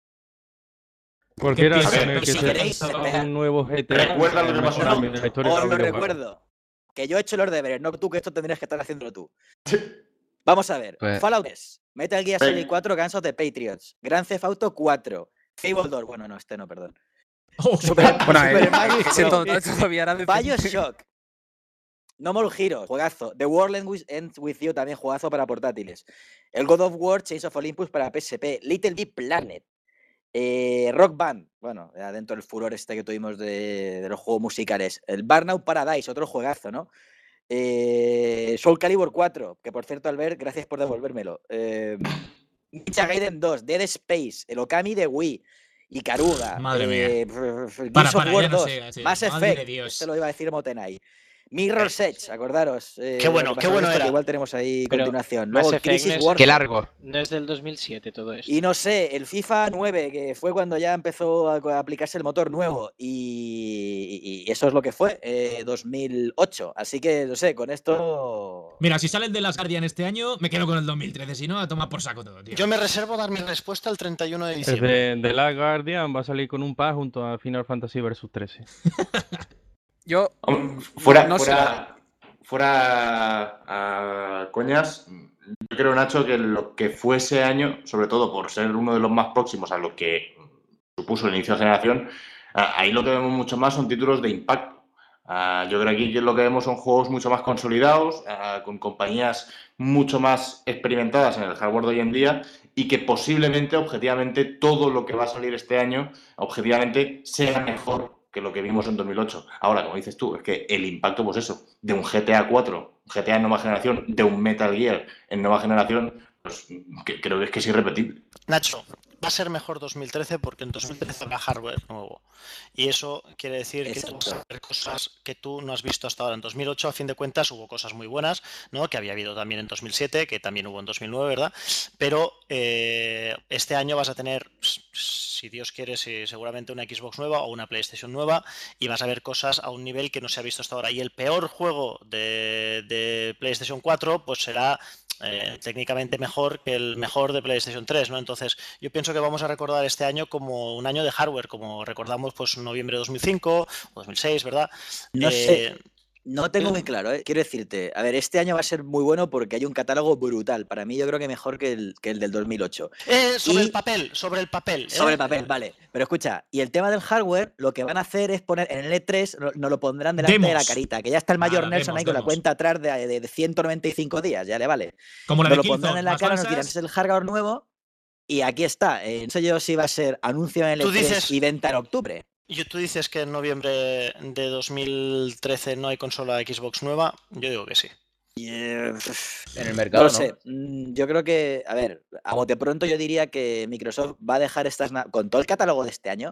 Porque ¿Qué era el piensas? año en el que Si se queréis, lanzaba espera. un nuevo G T A. Recuerda lo que pasó, mejor ¿no? de la historia de Os los lo videojuegos. recuerdo, que yo he hecho los deberes, no tú, que esto tendrías que estar haciéndolo tú. Vamos a ver. Pues- Fallout tres, Metal Gear Ven. Solid cuatro, Guns of the Patriots, Grand Theft Auto cuatro, Fable dos, bueno, no, este no, perdón. Oh, Super, Bueno, Super eh, Mario ese Bros. todo- todavía era de Bioshock. No More Heroes, juegazo. The World Ends With- Ends With You, también juegazo para portátiles. El God of War, Chains of Olympus para P S P. Little Big Planet. Eh, Rock Band, bueno, ya dentro del furor este que tuvimos de, de los juegos musicales. El Burnout Paradise, otro juegazo, ¿no? Eh, Soul Calibur cuatro, que por cierto, Albert, gracias por devolvérmelo. Eh, Ninja Gaiden dos, Dead Space, el Okami de Wii, Ikaruga, Madre mía. eh, Gears Para, of para, ya War no dos, sé, sí, Mass madre de Effect, Dios. este lo iba a decir Motenai. Mirror's Edge, acordaros. eh, Qué de lo bueno, que qué pasó con bueno esto, que era. igual tenemos ahí Pero continuación. Mass Luego, Effect Crisis no es- Warfare. Qué largo. No es del dos mil siete todo esto. Y no sé, el FIFA nueve, que fue cuando ya empezó a a aplicarse el motor nuevo, y, y- y eso es lo que fue, eh, dos mil ocho. Así que, no sé, con esto... Mira, si sale el de Last Guardian este año, me quedo con el dos mil trece. Si no, a tomar por saco todo, tío. Yo me reservo dar mi respuesta el treinta y uno de El diciembre. de, de Last Guardian va a salir con un pack junto a Final Fantasy Versus trece. Yo. Hombre, mm, Fuera, no sé. fuera, fuera a coñas, yo creo, Nacho, que lo que fue ese año, sobre todo por ser uno de los más próximos a lo que supuso el inicio de generación, ah, ahí lo que vemos mucho más son títulos de impacto. Ah, yo creo que aquí lo que vemos son juegos mucho más consolidados, ah, con compañías mucho más experimentadas en el hardware de hoy en día, y que posiblemente, objetivamente, todo lo que va a salir este año, objetivamente, sea mejor que lo que vimos en dos mil ocho. Ahora, como dices tú, es que el impacto, pues eso, de un G T A cuatro, un G T A en nueva generación, de un Metal Gear en nueva generación, pues que, creo que es que es irrepetible. Nacho, va a ser mejor dos mil trece porque en dos mil trece habrá hardware nuevo. Y eso quiere decir que tú vas a ver cosas que tú no has visto hasta ahora. En dos mil ocho, a fin de cuentas, hubo cosas muy buenas, ¿no? Que había habido también en dos mil siete, que también hubo en dos mil nueve, ¿verdad? Pero eh, este año vas a tener, si Dios quiere, si, seguramente una Xbox nueva o una PlayStation nueva, y vas a ver cosas a un nivel que no se ha visto hasta ahora. Y el peor juego de, de PlayStation cuatro, pues será Eh, técnicamente mejor que el mejor de PlayStation tres, ¿no? Entonces, yo pienso que vamos a recordar este año como un año de hardware, como recordamos pues noviembre de dos mil cinco o dos mil seis, ¿verdad? No Eh, sé, no tengo muy claro, ¿eh? Quiero decirte, a ver, este año va a ser muy bueno porque hay un catálogo brutal. Para mí yo creo que mejor que el, que el del dos mil ocho. eh, sobre Y- el papel, sobre el papel. ¿eh? Sobre el papel, vale. Pero escucha, y el tema del hardware, lo que van a hacer es poner en el E tres, no- nos lo pondrán delante de la Demos. carita, que ya está el mayor Nada, Nelson demos, ahí con la demos. cuenta atrás de, de, de ciento noventa y cinco días, ya le vale. Como la Nos de lo pondrán Killzone, en la más cara, nos falsas. dirán, es el hardware nuevo, y aquí está. Eh, no sé yo si va a ser anuncio en el Tú E tres dices- y venta en octubre. Y tú dices que en noviembre de dos mil trece no hay consola Xbox nueva, yo digo que sí. Y, eh, En el No mercado, lo ¿no? sé. Mm, Yo creo que, a ver, a bote pronto yo diría que Microsoft va a dejar estas, na- con todo el catálogo de este año,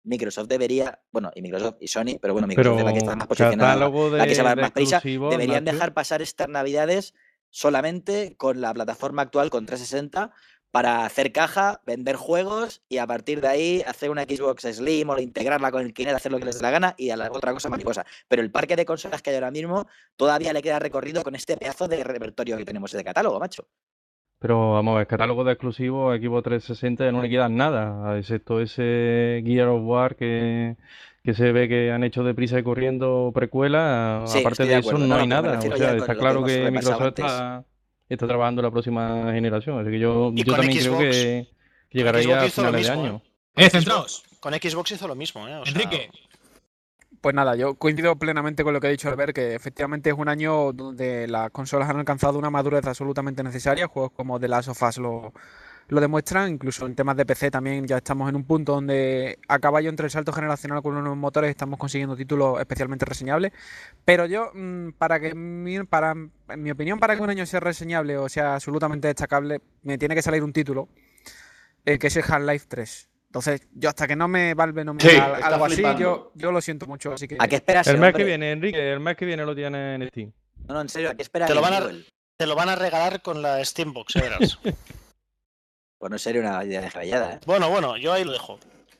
Microsoft debería, bueno, y Microsoft y Sony, pero bueno, Microsoft Pero es la que está más posicionada, catálogo la que se va a de, dar más de prisa, exclusivos, deberían Nacho. dejar pasar estas navidades solamente con la plataforma actual, con trescientos sesenta, para hacer caja, vender juegos y a partir de ahí hacer una Xbox Slim o integrarla con el Kinect, hacer lo que les dé la gana y a la otra cosa mariposa. Pero el parque de consolas que hay ahora mismo todavía le queda recorrido con este pedazo de repertorio que tenemos de catálogo, macho. Pero vamos a ver, catálogo de exclusivos, equipo trescientos sesenta no le quedan nada, excepto ese Gear of War que, que se ve que han hecho deprisa y corriendo precuela. Sí, Aparte estoy de de acuerdo. eso, No, no no, hay pero me nada. O refiero sea, ya con está lo que claro hemos que repasado Microsoft antes. está, está trabajando la próxima generación. Así que yo, Y yo con también creo Xbox, que con llegará ya Xbox a hizo lo finales de mismo, año. ¿eh? ¡Eh, Xbox- centraos! Con Xbox hizo lo mismo, ¿eh? O sea, Enrique, Pues nada, yo coincido plenamente con lo que ha dicho Albert, que efectivamente es un año donde las consolas han alcanzado una madurez absolutamente necesaria. Juegos como The Last of Us lo, lo demuestran, incluso en temas de P C también ya estamos en un punto donde a caballo entre el salto generacional con los nuevos motores estamos consiguiendo títulos especialmente reseñables. Pero yo, mm, para que mi, para, en mi opinión, para que un año sea reseñable o sea absolutamente destacable, me tiene que salir un título, eh, que es el Half-Life tres. Entonces, yo hasta que no me Valve no me Sí, da está algo así, flipando. yo, yo lo siento mucho. Así que ¿A qué esperas, El mes hombre? que viene, Enrique, el mes que viene lo tiene en Steam. No, no, en serio, ¿a qué esperas? Te lo el van a- Joel? te lo van a regalar con la Steambox, ya verás. Pues no sería una idea descabellada, ¿eh? Bueno, bueno, yo ahí lo dejo.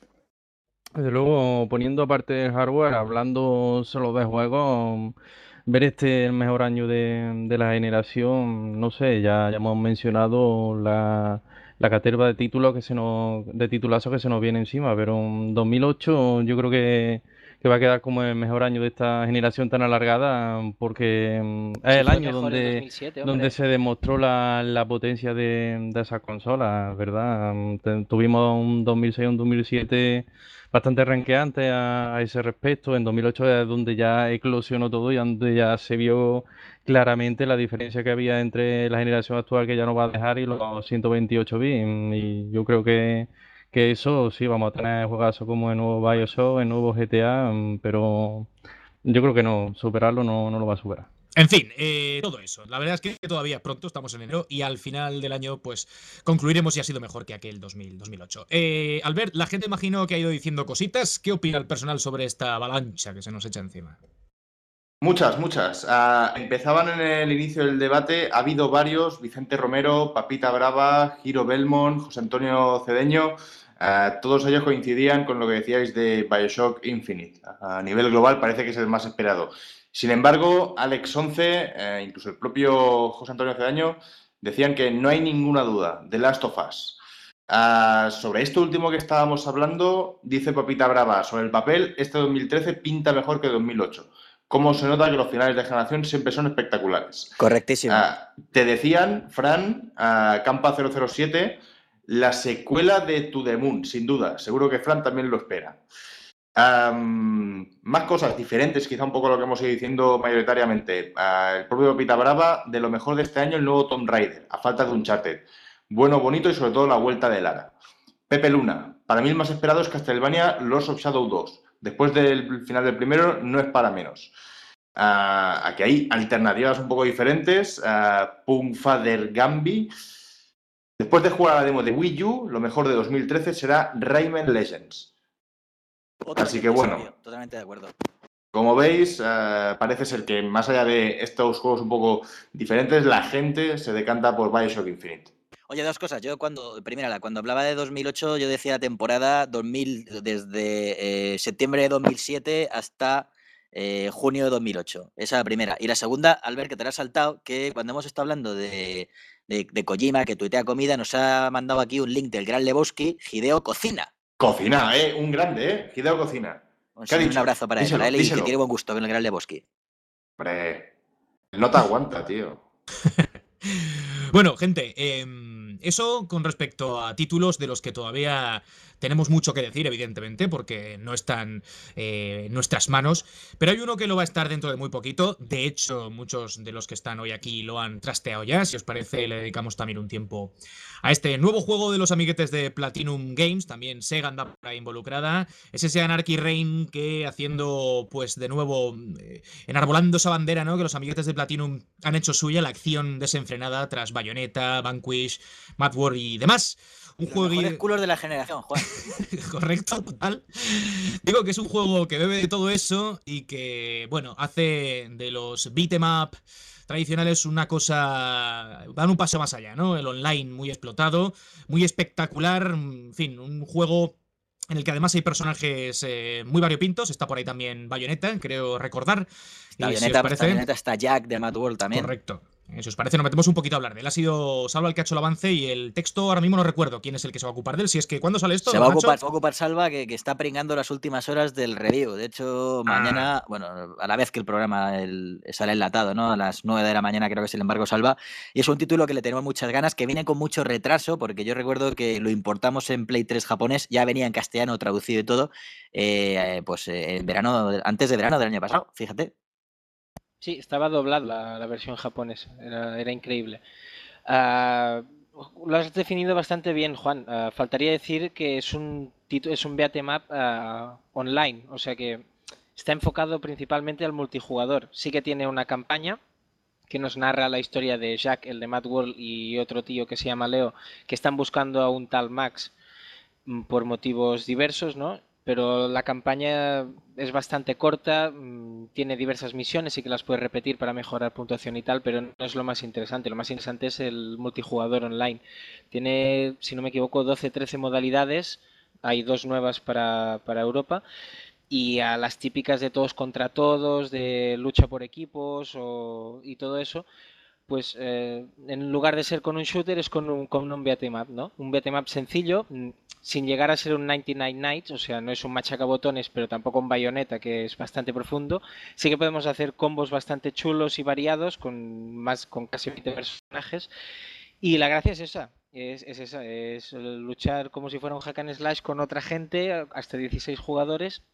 Desde luego, poniendo aparte del hardware, hablando solo de juegos, ver este el mejor año de, de la generación, no sé, ya, ya hemos mencionado la, la caterva de títulos que se nos, de titulazos que se nos viene encima, pero en dos mil ocho yo creo que, que va a quedar como el mejor año de esta generación tan alargada, porque mm, es Sí, el fue año mejor el donde, dos mil siete, donde hombre. se demostró la, la potencia de, de esas consolas, ¿verdad? Mm, te- Tuvimos un dos mil seis, un dos mil siete bastante renqueante a, a ese respecto. En dos mil ocho es donde ya eclosionó todo y donde ya se vio claramente la diferencia que había entre la generación actual que ya no va a dejar y los ciento veintiocho bits. Y yo creo que, que eso sí, vamos a tener juegazos como el nuevo BioShock, el nuevo G T A, mm, pero yo creo que no, superarlo no, no lo va a superar. en fin, eh, todo eso. La verdad es que todavía es pronto, estamos en enero y al final del año pues concluiremos si ha sido mejor que aquel dos mil, dos mil ocho. Eh, Albert, la gente imagino que ha ido diciendo cositas. ¿Qué opina el personal sobre esta avalancha que se nos echa encima? Muchas, muchas. Ah, empezaban en el inicio del debate, ha habido varios, Vicente Romero, Papita Brava, Giro Belmont, José Antonio Cedeño, ah, todos ellos coincidían con lo que decíais de BioShock Infinite. A nivel global parece que es el más esperado. Sin embargo, Alex once, eh, incluso el propio José Antonio Cedeño, decían que no hay ninguna duda, The Last of Us. Ah, sobre esto último que estábamos hablando, dice Papita Brava, sobre el papel, este dos mil trece pinta mejor que dos mil ocho. Cómo se nota que los finales de generación siempre son espectaculares. Correctísimo. Ah, te decían, Fran, ah, Campa cero cero siete, la secuela de To The Moon, sin duda. Seguro que Fran también lo espera. Am, más cosas diferentes, quizá un poco lo que hemos ido diciendo mayoritariamente. Ah, el propio Pita Brava, de lo mejor de este año, el nuevo Tomb Raider, a falta de Uncharted. Bueno, bonito y sobre todo la vuelta de Lara. Pepe Luna, para mí el más esperado es Castlevania Lords of Shadow dos. Después del final del primero, no es para menos. Uh, aquí hay alternativas un poco diferentes. Uh, Punk Father Gambi. Después de jugar a la demo de Wii U, lo mejor de dos mil trece será Rayman Legends. Otro Así que bueno, episodio, totalmente de acuerdo. Como veis, uh, parece ser que más allá de estos juegos un poco diferentes, la gente se decanta por BioShock Infinite. Oye, dos cosas. Yo cuando, primera, cuando hablaba de dos mil ocho, yo decía temporada dos mil, desde eh, septiembre de dos mil siete hasta eh, junio de dos mil ocho. Esa es la primera. Y la segunda, Albert, que te la has saltado, que cuando hemos estado hablando de, de, de Kojima, que tuitea comida, nos ha mandado aquí un link del Gran Lebowski, Hideo Cocina. Cocina, ¿eh? Un grande, ¿eh? Hideo Cocina. Un, ¿Qué ha un dicho? abrazo para Díselo, él, para él y díselo. que tiene buen gusto con el Gran Lebowski. Hombre, no te aguanta, tío. Bueno, gente, eh, eso con respecto a títulos de los que todavía tenemos mucho que decir, evidentemente, porque no están eh, en nuestras manos, pero hay uno que lo va a estar dentro de muy poquito. De hecho, muchos de los que están hoy aquí lo han trasteado ya. Si os parece, le dedicamos también un tiempo a este nuevo juego de los amiguetes de Platinum Games, también Sega anda por ahí involucrada. Es ese Anarchy Reign que haciendo, pues de nuevo, eh, enarbolando esa bandera, ¿no?, que los amiguetes de Platinum han hecho suya, la acción desenfrenada tras Bayonetta, Vanquish, Mad War y demás. un Los juego mejores culos de la generación, Juan. correcto, total. Digo que es un juego que bebe de todo eso y que, bueno, hace de los beat 'em up tradicionales una cosa, dan un paso más allá, ¿no? El online muy explotado, muy espectacular, en fin, un juego en el que además hay personajes eh, muy variopintos. Está por ahí también Bayonetta, creo recordar. La Y si os Bayonetta, parece, Bayonetta está Jack de Mad World también. correcto. Si os parece, nos metemos un poquito a hablar de él. Ha sido Salva el que ha hecho el avance y el texto ahora mismo no recuerdo quién es el que se va a ocupar de él. Si es que, ¿cuándo sale esto? Se va, a Nacho? ocupar, se va a ocupar Salva, que, que está pringando las últimas horas del review. De hecho, mañana, Ah. bueno, a la vez que el programa el, sale enlatado, ¿no? A las nueve de la mañana creo que es el embargo Salva. Y es un título que le tenemos muchas ganas, que viene con mucho retraso, porque yo recuerdo que lo importamos en Play tres japonés, ya venía en castellano traducido y todo, eh, pues eh, en verano, antes de verano del año pasado, fíjate. Sí, estaba doblado la, la versión japonesa, era, era increíble. Uh, lo has definido bastante bien, Juan. Uh, faltaría decir que es un es un beat'em up uh, online, o sea que está enfocado principalmente al multijugador. Sí que tiene una campaña que nos narra la historia de Jack, el de Mad World, y otro tío que se llama Leo, que están buscando a un tal Max por motivos diversos, ¿no? Pero la campaña es bastante corta, tiene diversas misiones y que las puedes repetir para mejorar puntuación y tal, pero no es lo más interesante. Lo más interesante es el multijugador online. Tiene, si no me equivoco, doce trece modalidades. Hay dos nuevas para, para Europa. Y a las típicas de todos contra todos, de lucha por equipos o, y todo eso, pues eh, en lugar de ser con un shooter es con un, con un beat'em up, ¿no? Un beat'em up sencillo, sin llegar a ser un noventa y nueve Nights, o sea, no es un machacabotones, pero tampoco un Bayonetta, que es bastante profundo. Sí que podemos hacer combos bastante chulos y variados, con más con casi veinte personajes. Y la gracia es esa, es, es esa, es luchar como si fuera un hack and slash con otra gente, hasta dieciséis jugadores,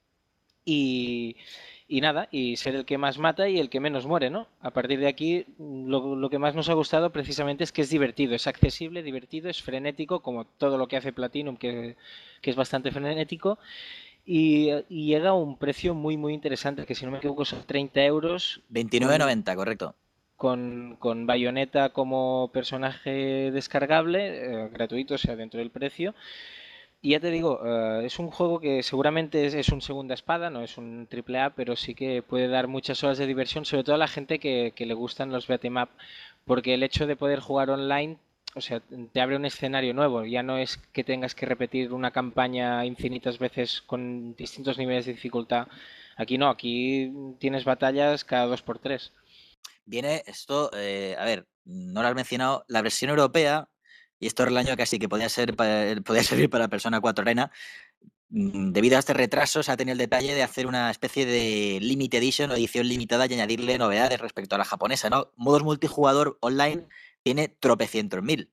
y... Y nada, y ser el que más mata y el que menos muere, ¿no? A partir de aquí, lo, lo que más nos ha gustado precisamente es que es divertido, es accesible, divertido, es frenético, como todo lo que hace Platinum, que, que es bastante frenético, y, y llega a un precio muy, muy interesante, que si no me equivoco son treinta euros. veintinueve noventa, correcto. Con, con Bayonetta como personaje descargable, eh, gratuito, o sea, dentro del precio. Y ya te digo, uh, es un juego que seguramente es, es un segunda espada, no es un triple A, pero sí que puede dar muchas horas de diversión, sobre todo a la gente que, que le gustan los beat'em up, porque el hecho de poder jugar online, o sea, te abre un escenario nuevo, ya no es que tengas que repetir una campaña infinitas veces con distintos niveles de dificultad. Aquí no, aquí tienes batallas cada dos por tres. Viene esto, eh, a ver, no lo has mencionado, la versión europea. Y esto era el año casi que podía, ser para, podía servir para Persona cuatro Arena. Debido a este retraso, se ha tenido el detalle de hacer una especie de Limited Edition o edición limitada y añadirle novedades respecto a la japonesa, ¿no? Modos multijugador online tiene tropecientos mil.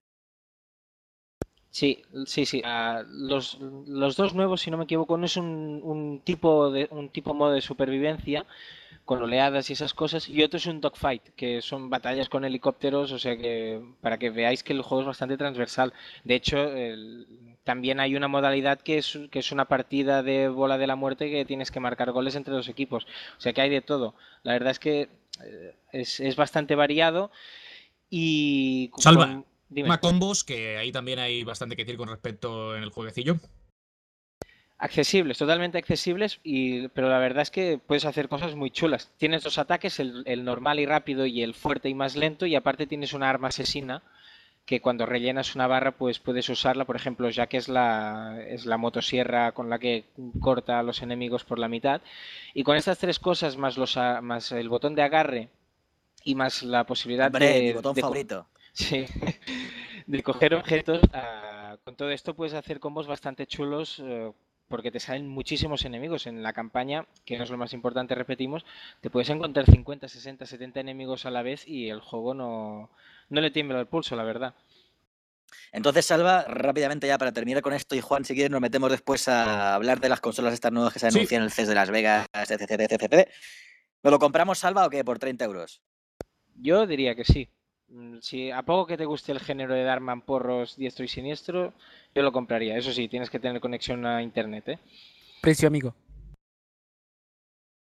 Sí, sí, sí. Uh, los, los dos nuevos, si no me equivoco, no es un, un tipo de un tipo modo de supervivencia con oleadas y esas cosas, y otro es un dogfight, que son batallas con helicópteros, o sea que para que veáis que el juego es bastante transversal. De hecho, el, también hay una modalidad que es, que es una partida de bola de la muerte que tienes que marcar goles entre los equipos, o sea que hay de todo. La verdad es que es, es bastante variado y... Salva, con, dime. Una combos, que ahí también hay bastante que decir con respecto en el jueguecillo. Accesibles, totalmente accesibles, y, pero la verdad es que puedes hacer cosas muy chulas. Tienes dos ataques, el, el normal y rápido y el fuerte y más lento, y aparte tienes una arma asesina que cuando rellenas una barra pues puedes usarla, por ejemplo, ya que es la, es la motosierra con la que corta a los enemigos por la mitad. Y con estas tres cosas, más, los, más el botón de agarre y más la posibilidad Hombre, de... mi botón de, favorito. Sí, de coger objetos, uh, con todo esto puedes hacer combos bastante chulos, uh, porque te salen muchísimos enemigos en la campaña, que no es lo más importante, repetimos, te puedes encontrar cincuenta, sesenta, setenta enemigos a la vez y el juego no, no le tiembla el pulso, la verdad. Entonces, Salva, rápidamente ya para terminar con esto, y Juan, si quieres, nos metemos después a hablar de las consolas estas nuevas que se anuncian sí. en el C E S de Las Vegas, etcétera, etcétera. ¿Nos lo compramos, Salva, o qué? ¿Por treinta euros? Yo diría que sí. Si a poco que te guste el género de dar mamporros diestro y siniestro, yo lo compraría. Eso sí, tienes que tener conexión a internet, ¿eh? Precio, amigo.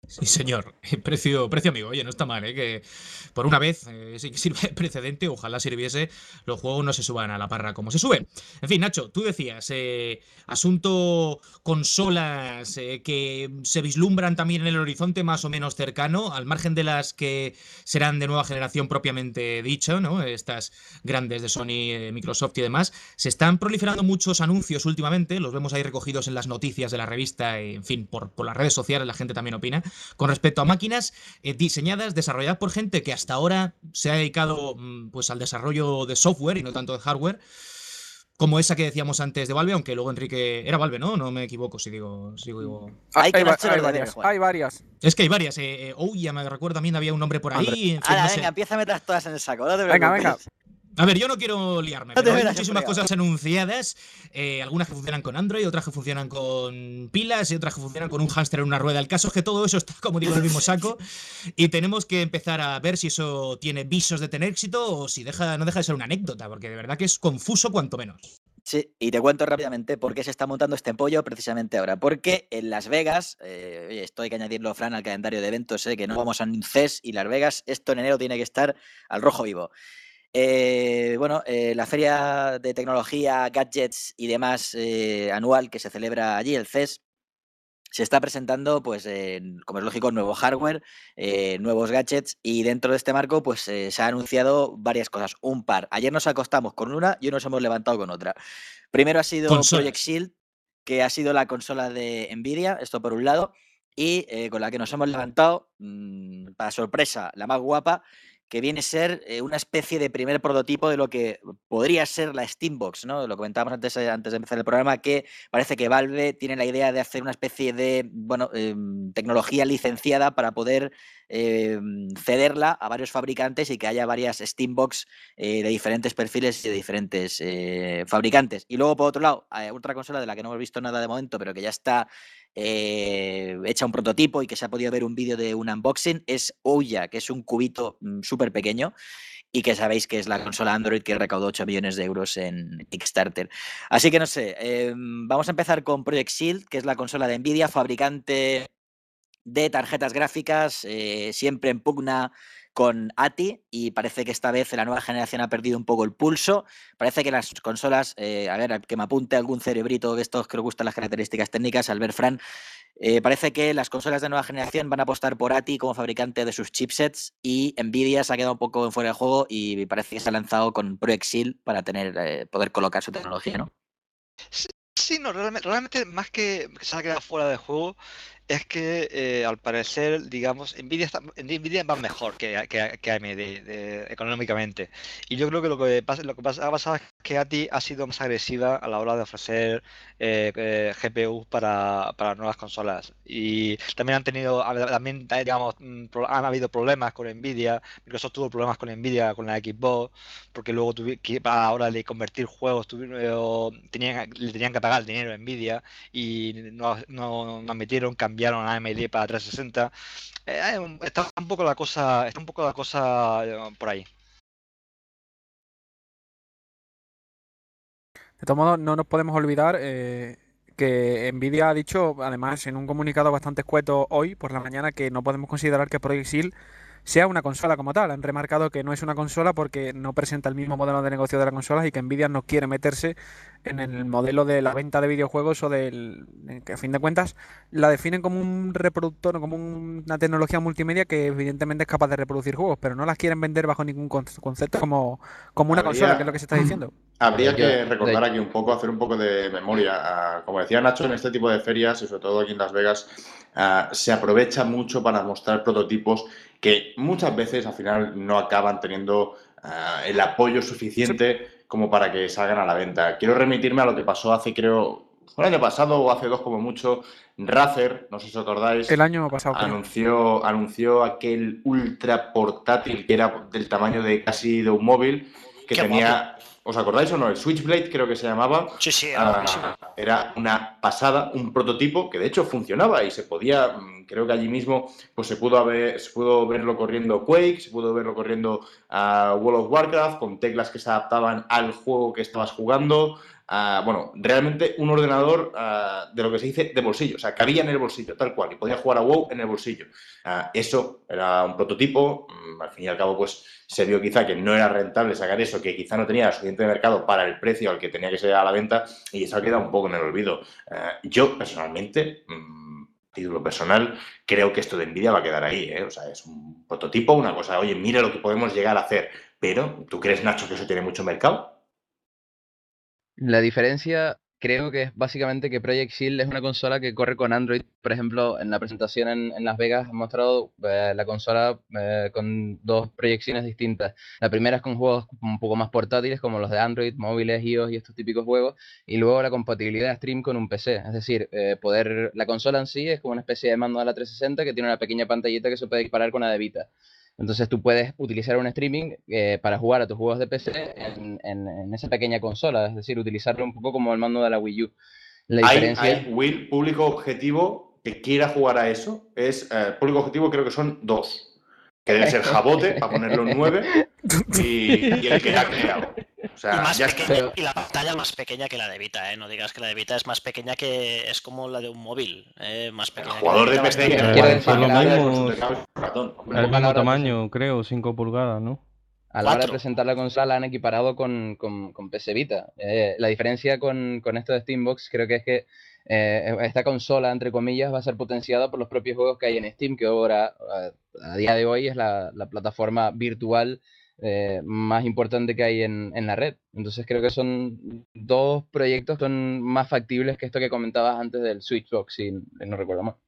Sí, señor. Precio, precio amigo. Oye, no está mal, ¿eh? Que por una vez eh, sí que sirve de precedente. Ojalá sirviese. Los juegos no se suban a la parra como se sube. En fin, Nacho, tú decías, eh, asunto consolas eh, que se vislumbran también en el horizonte más o menos cercano, al margen de las que serán de nueva generación propiamente dicho, ¿no? Estas grandes de Sony, eh, Microsoft y demás. Se están proliferando muchos anuncios últimamente. Los vemos ahí recogidos en las noticias de la revista. Y, en fin, por, por las redes sociales la gente también opina. Con respecto a máquinas eh, diseñadas, desarrolladas por gente que hasta ahora se ha dedicado pues al desarrollo de software y no tanto de hardware, como esa que decíamos antes de Valve, aunque luego Enrique... Era Valve, ¿no? No me equivoco si digo... Si digo... Hay, hay, hay varias, hay varias. Es que hay varias. Eh, eh, oh, ya me recuerdo también, había un nombre por ahí. En fin, Ahora, no venga, sé. empieza a meter todas en el saco. No te venga, venga. A ver, yo no quiero liarme, No pero hay metas, muchísimas fregado. cosas anunciadas, eh, algunas que funcionan con Android, otras que funcionan con pilas y otras que funcionan con un hámster en una rueda. El caso es que todo eso está, como digo, en el mismo saco y tenemos que empezar a ver si eso tiene visos de tener éxito o si deja, no deja de ser una anécdota, porque de verdad que es confuso cuanto menos. Sí, y te cuento rápidamente por qué se está montando este pollo precisamente ahora. Porque en Las Vegas, eh, oye, esto hay que añadirlo, Fran, al calendario de eventos, eh, que no vamos a un C E S y Las Vegas, esto en enero tiene que estar al rojo vivo. Eh, bueno, eh, la feria de tecnología, gadgets y demás eh, anual que se celebra allí, el C E S, se está presentando, pues, eh, como es lógico, nuevo hardware, eh, nuevos gadgets y dentro de este marco, pues, eh, se ha anunciado varias cosas, un par. Ayer nos acostamos con una y hoy nos hemos levantado con otra. Primero ha sido Consolas. Project Shield, que ha sido la consola de Nvidia, esto por un lado, y eh, con la que nos hemos levantado, mmm, para sorpresa, la más guapa, que viene a ser eh, una especie de primer prototipo de lo que podría ser la Steambox, ¿no? Lo comentábamos antes, eh, antes de empezar el programa, que parece que Valve tiene la idea de hacer una especie de, bueno, eh, tecnología licenciada para poder eh, cederla a varios fabricantes y que haya varias Steambox eh, de diferentes perfiles y de diferentes eh, fabricantes. Y luego, por otro lado, hay otra consola de la que no hemos visto nada de momento, pero que ya está Eh, hecha un prototipo y que se ha podido ver un vídeo de un unboxing, es Ouya, que es un cubito mm, súper pequeño y que sabéis que es la consola Android que recaudó ocho millones de euros en Kickstarter. Así que no sé, eh, vamos a empezar con Project Shield, que es la consola de Nvidia, fabricante de tarjetas gráficas, eh, siempre en pugna con A T I, y parece que esta vez la nueva generación ha perdido un poco el pulso. Parece que las consolas, eh, a ver, que me apunte algún cerebrito de estos que le gustan las características técnicas, al ver Fran, eh, parece que las consolas de nueva generación van a apostar por A T I como fabricante de sus chipsets y Nvidia se ha quedado un poco en fuera de juego y parece que se ha lanzado con Project Shield para tener, eh, poder colocar su tecnología, ¿no? Sí, sí, no, realmente, realmente más que que se ha quedado fuera de juego, es que eh, al parecer, digamos, Nvidia, está, Nvidia va mejor que, que, que A M D de, económicamente. Y yo creo que lo que, pasa, lo que pasa, ha pasado es que A T I ha sido más agresiva a la hora de ofrecer eh, eh, G P U para, para nuevas consolas. Y también han tenido, también, digamos, han habido problemas con Nvidia. Microsoft tuvo problemas con Nvidia, con la Xbox, porque luego tuvi, que a la hora de convertir juegos tuvieron, tenían, le tenían que pagar el dinero a Nvidia y no, no, no admitieron, cambiaron a A M D para trescientos sesenta. Eh, está un poco la cosa, está un poco la cosa eh, por ahí. De todos modos, no nos podemos olvidar eh, que Nvidia ha dicho, además, en un comunicado bastante escueto hoy por la mañana, que no podemos considerar que Project Shield sea una consola como tal. Han remarcado que no es una consola porque no presenta el mismo modelo de negocio de la consola y que Nvidia no quiere meterse en el modelo de la venta de videojuegos o del que a fin de cuentas la definen como un reproductor o como un, una tecnología multimedia que evidentemente es capaz de reproducir juegos, pero no las quieren vender bajo ningún concepto como, como una Habría, consola, que es lo que se está diciendo. Habría que recordar aquí un poco, hacer un poco de memoria. Uh, como decía Nacho, en este tipo de ferias, y sobre todo aquí en Las Vegas, uh, se aprovecha mucho para mostrar prototipos que muchas veces al final no acaban teniendo uh, el apoyo suficiente como para que salgan a la venta. Quiero remitirme a lo que pasó hace, creo, el año pasado o hace dos como mucho. Razer, no sé si os acordáis, el año pasado anunció, anunció aquel ultra portátil que era del tamaño de casi de un móvil, que Qué tenía... Guapo. ¿Os acordáis o no? El Switchblade creo que se llamaba. Sí, sí, era, uh, era una pasada, un prototipo que de hecho funcionaba y se podía, creo que allí mismo pues se pudo, haber, se pudo verlo corriendo Quake, se pudo verlo corriendo uh, World of Warcraft con teclas que se adaptaban al juego que estabas jugando. uh, bueno, realmente un ordenador uh, de lo que se dice de bolsillo, o sea, cabía en el bolsillo, tal cual, y podía jugar a WoW en el bolsillo. Uh, eso era un prototipo, um, al fin y al cabo, pues se vio quizá que no era rentable sacar eso, que quizá no tenía suficiente mercado para el precio al que tenía que ser a la venta, y eso ha quedado un poco en el olvido. Uh, yo, personalmente, um, título personal, creo que esto de Nvidia va a quedar ahí, ¿eh? O sea, es un prototipo, una cosa, oye, mira lo que podemos llegar a hacer, pero ¿tú crees, Nacho, que eso tiene mucho mercado? La diferencia creo que es básicamente que Project Shield es una consola que corre con Android. Por ejemplo, en la presentación en, en Las Vegas han mostrado eh, la consola eh, con dos proyecciones distintas. La primera es con juegos un poco más portátiles como los de Android, móviles, iOS y estos típicos juegos. Y luego la compatibilidad de stream con un P C. Es decir, eh, poder la consola en sí es como una especie de mando de la trescientos sesenta que tiene una pequeña pantallita que se puede equiparar con la de Vita. Entonces tú puedes utilizar un streaming eh, para jugar a tus juegos de P C en, en, en esa pequeña consola, es decir, utilizarlo un poco como el mando de la Wii U. La ¿Hay, diferencia... hay Will, público objetivo que quiera jugar a eso? Es eh, público objetivo creo que son dos. Que debe ser Jabote, para ponerlo en nueve, y, y el que ha creado. O sea, y, más ya pequeña, pero... y la pantalla más pequeña que la de Vita, ¿eh? No digas que la de Vita es más pequeña que... Es como la de un móvil, ¿eh? Más pequeña. El jugador que de P C que Quiero juega decir, lo mismo, ratón. el mismo tamaño, creo, cinco pulgadas, ¿no? A la hora de presentar la consola la han equiparado con, con, con P S Vita. Eh, la diferencia con, con esto de Steambox creo que es que eh, esta consola, entre comillas, va a ser potenciada por los propios juegos que hay en Steam, que ahora, a, a día de hoy, es la, la plataforma virtual eh, más importante que hay en, en la red. Entonces creo que son dos proyectos que son más factibles que esto que comentabas antes del Switchbox, si no recuerdo mal.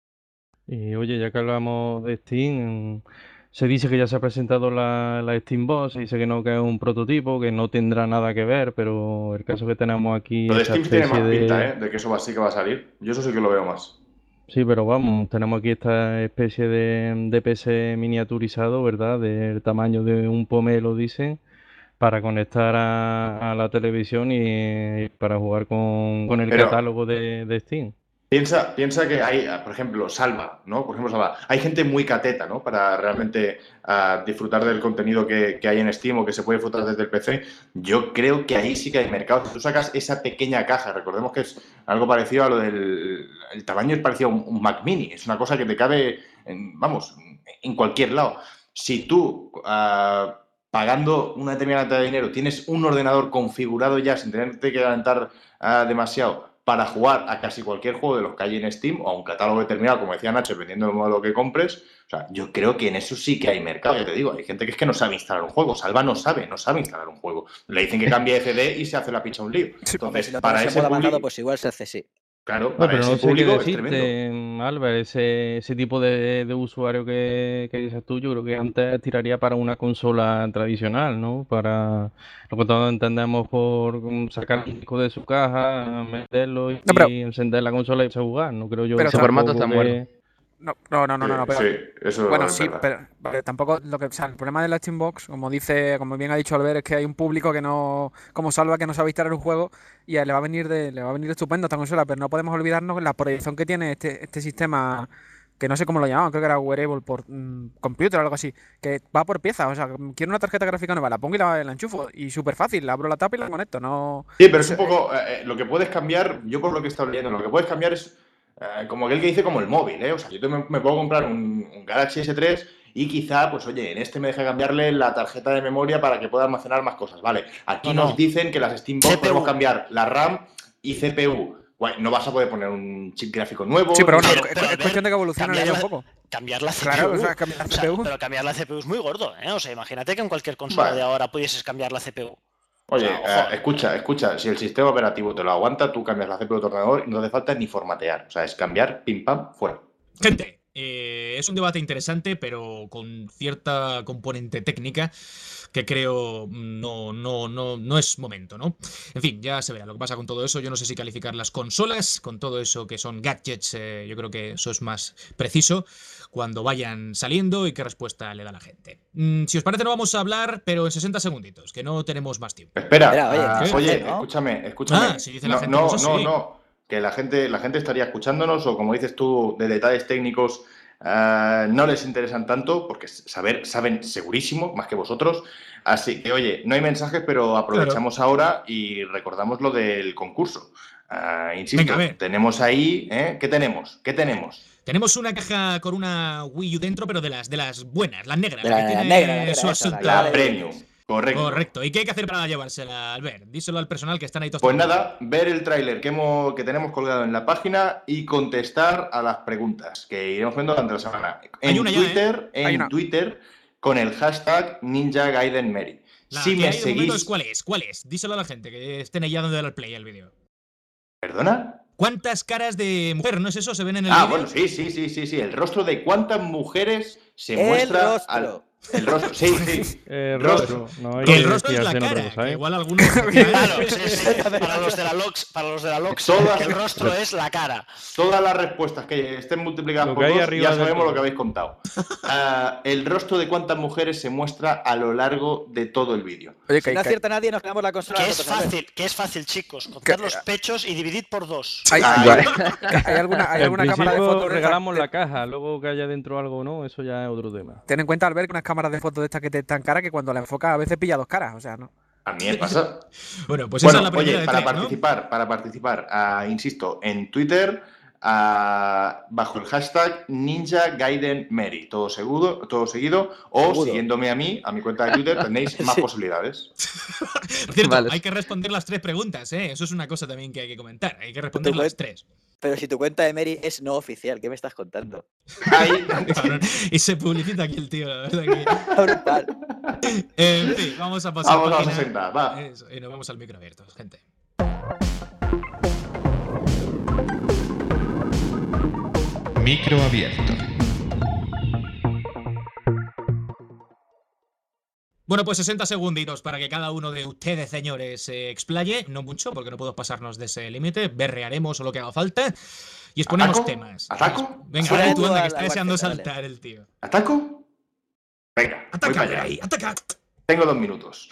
Y oye, ya que hablamos de Steam, se dice que ya se ha presentado la, la Steambox, se dice que no, que es un prototipo, que no tendrá nada que ver, pero el caso que tenemos aquí... Lo de esta Steam tiene más especie pinta, de... ¿eh? De que eso sí que va a salir. Yo eso sí que lo veo más. Sí, pero vamos, tenemos aquí esta especie de, de P C miniaturizado, ¿verdad? Del tamaño de un pomelo, dicen, para conectar a, a la televisión y para jugar con, con el Pero- catálogo de, de Steam. Piensa, piensa que hay, por ejemplo, Salva, ¿no? Por ejemplo, Salva. Hay gente muy cateta, ¿no? Para realmente uh, disfrutar del contenido que, que hay en Steam o que se puede disfrutar desde el P C. Yo creo que ahí sí que hay mercado. Si tú sacas esa pequeña caja, recordemos que es algo parecido a lo del... El tamaño es parecido a un, un Mac Mini. Es una cosa que te cabe, en, vamos, en cualquier lado. Si tú, uh, pagando una determinada cantidad de dinero, tienes un ordenador configurado ya sin tenerte que adelantar uh, demasiado para jugar a casi cualquier juego de los que hay en Steam o a un catálogo determinado, como decía Nacho, dependiendo del modelo que compres. O sea, yo creo que en eso sí que hay mercado, ya te digo. Hay gente que es que no sabe instalar un juego. Salva no sabe, no sabe instalar un juego. Le dicen que cambie de C D y se hace la picha un lío. Entonces, Si lo para pones en ese modo avanzado, público... pues igual se hace sí. Claro, No, para pero ese no sé qué público es tremendo. decirte, Albert, ese, ese tipo de, de usuario que, que dices tú, yo creo que antes tiraría para una consola tradicional, ¿no? Para lo que todos entendemos por sacar el disco de su caja, meterlo y, No, pero- y encender la consola y irse a jugar. No creo yo Pero que ese formato tampoco está que- muerto. No, no, no, no, no, no, pero... Sí, eso Bueno, es sí, verdad. pero, pero tampoco lo que, o sea, el problema de la Steambox, como dice, como bien ha dicho Albert, es que hay un público que no, como Salva, que no sabe instalar un juego y a él le va a venir de, le va a venir estupendo esta consola, pero no podemos olvidarnos de la proyección que tiene este, este sistema, que no sé cómo lo llamaban, creo que era wearable por mm, computer o algo así, que va por piezas, o sea, quiero una tarjeta gráfica nueva, la pongo y la, la enchufo, y súper fácil, la abro la tapa y la conecto, no... Sí, pero es un poco... eh, lo que puedes cambiar, yo por lo que he estado leyendo, lo que puedes cambiar es eh, como aquel que dice como el móvil, ¿eh? O sea, yo te- me, me puedo comprar un, un Galaxy ese tres y quizá, pues oye, en este me deja cambiarle la tarjeta de memoria para que pueda almacenar más cosas, ¿vale? Aquí No, nos no. dicen que las Steambox C P U. podemos cambiar la RAM y C P U. Guay, no vas a poder poner un chip gráfico nuevo. Sí, pero bueno, ni- es, pero, es Albert, cuestión de que evolucione ya un cambiarla- poco. Cambiar la C P U. Claro, o sea, cambiar la O sea, C P U. pero cambiar la C P U es muy gordo, ¿eh? O sea, imagínate que en cualquier consola Vale. de ahora pudieses cambiar la C P U. Oye, O sea, ojo. eh, escucha, escucha, si el sistema operativo te lo aguanta, tú cambias la C P U de tu ordenador y no hace falta ni formatear. O sea, es cambiar, pim pam, fuera. Gente, eh, es un debate interesante, pero con cierta componente técnica que creo no, no, no, no es momento, ¿no? En fin, ya se verá lo que pasa con todo eso. Yo no sé si calificar las consolas con todo eso que son gadgets. Eh, yo creo que eso es más preciso cuando vayan saliendo y qué respuesta le da la gente. Mm, si os parece, no vamos a hablar, pero en sesenta segunditos, que no tenemos más tiempo. Espera, Espera, oye, ah, ¿qué? oye, ¿no? escúchame, escúchame. Ah, si dice la no, gente no, cosas, no, sí. no, que la gente, la gente estaría escuchándonos o como dices tú, de detalles técnicos, uh, no les interesan tanto, porque saber, saben segurísimo, más que vosotros. Así que, oye, no hay mensajes, pero aprovechamos claro. ahora y recordamos lo del concurso. Uh, insisto, Venga, tenemos ahí, ¿eh? ¿Qué tenemos? ¿Qué tenemos? Tenemos una caja con una Wii U dentro, pero de las de las buenas, las negras. De la, que la tiene negra, la, negra, su esa, asunto. La premium. Correcto. Correcto. ¿Y qué hay que hacer para llevársela, Albert? Díselo al personal que están ahí todos. Pues nada, ver el tráiler que, hemos, que tenemos colgado en la página y contestar a las preguntas que iremos viendo durante la semana. En hay una Twitter, ya, ¿eh? en Twitter, con el hashtag Ninja Gaiden Mary. La si que me hay de seguís... momento es, ¿cuál es? ¿Cuál es? Díselo a la gente que estén ahí dando al play al vídeo. ¿Perdona? ¿Cuántas caras de mujer, no es eso? ¿Se ven en el Ah, vídeo? bueno, sí, sí, sí, sí, sí. El rostro de cuántas mujeres se el muestra rostro. al... El rostro, sí, sí. El rostro. rostro. No hay que que el rostro es la fiarse en cara, otra cosa, que ¿eh? igual algunos... Claro, sí, sí. Para los de la Lox, para los de la Lox, Todas- el rostro es la cara. Todas las respuestas que estén multiplicadas Lo por que hay dos, arriba ya del sabemos todo. lo que habéis contado. Ah, el rostro de cuántas mujeres se muestra a lo largo de todo el vídeo. Oye, Si que, no que- acierta nadie, nos quedamos la consola. Que es nosotros, ¿sabes? fácil, que es fácil, chicos. Contar Que- los pechos y dividir por dos. hay, Ah, hay- igual. hay alguna, hay En alguna cámara de principio fotos de estas- regalamos de- la caja, luego que haya dentro algo o no, eso ya es otro tema. Ten en cuenta, Albert, que unas cámaras de fotos de estas que te están cara que cuando la enfocas a veces pilla dos caras, o sea, ¿no? A mí me pasa. Bueno, pues Bueno, esa es la primera oye, de para tres, ¿no? participar, para participar, ah, insisto, en Twitter, ah, bajo el hashtag Ninja Gaiden Mary, todo seguido, todo seguido, o Seguro. siguiéndome a mí, a mi cuenta de Twitter, tenéis más Sí. posibilidades. Por cierto, Vale. hay que responder las tres preguntas, ¿eh? Eso es una cosa también que hay que comentar. Hay que responder Tú las cuen- tres. Pero si tu cuenta de Mary es no oficial, ¿qué me estás contando? Ahí, Cabrón. Y se publicita aquí el tío, la verdad que... Brutal. En fin, vamos a pasar vamos a los página. sesenta, va. Eso, y nos vamos al micro abierto, gente. Micro abierto. Bueno, pues sesenta segunditos para que cada uno de ustedes, señores, se explaye. No mucho, porque no podemos pasarnos de ese límite. Berrearemos o lo que haga falta. Y exponemos ¿Ataco? temas. ¿Ataco? Venga, Fuera dale de tú, duda anda, que la está deseando guardia, dale. saltar el tío. ¿Ataco? Venga, voy ¡Ataca, para allá. ahí! ¡Ataca! Tengo dos minutos.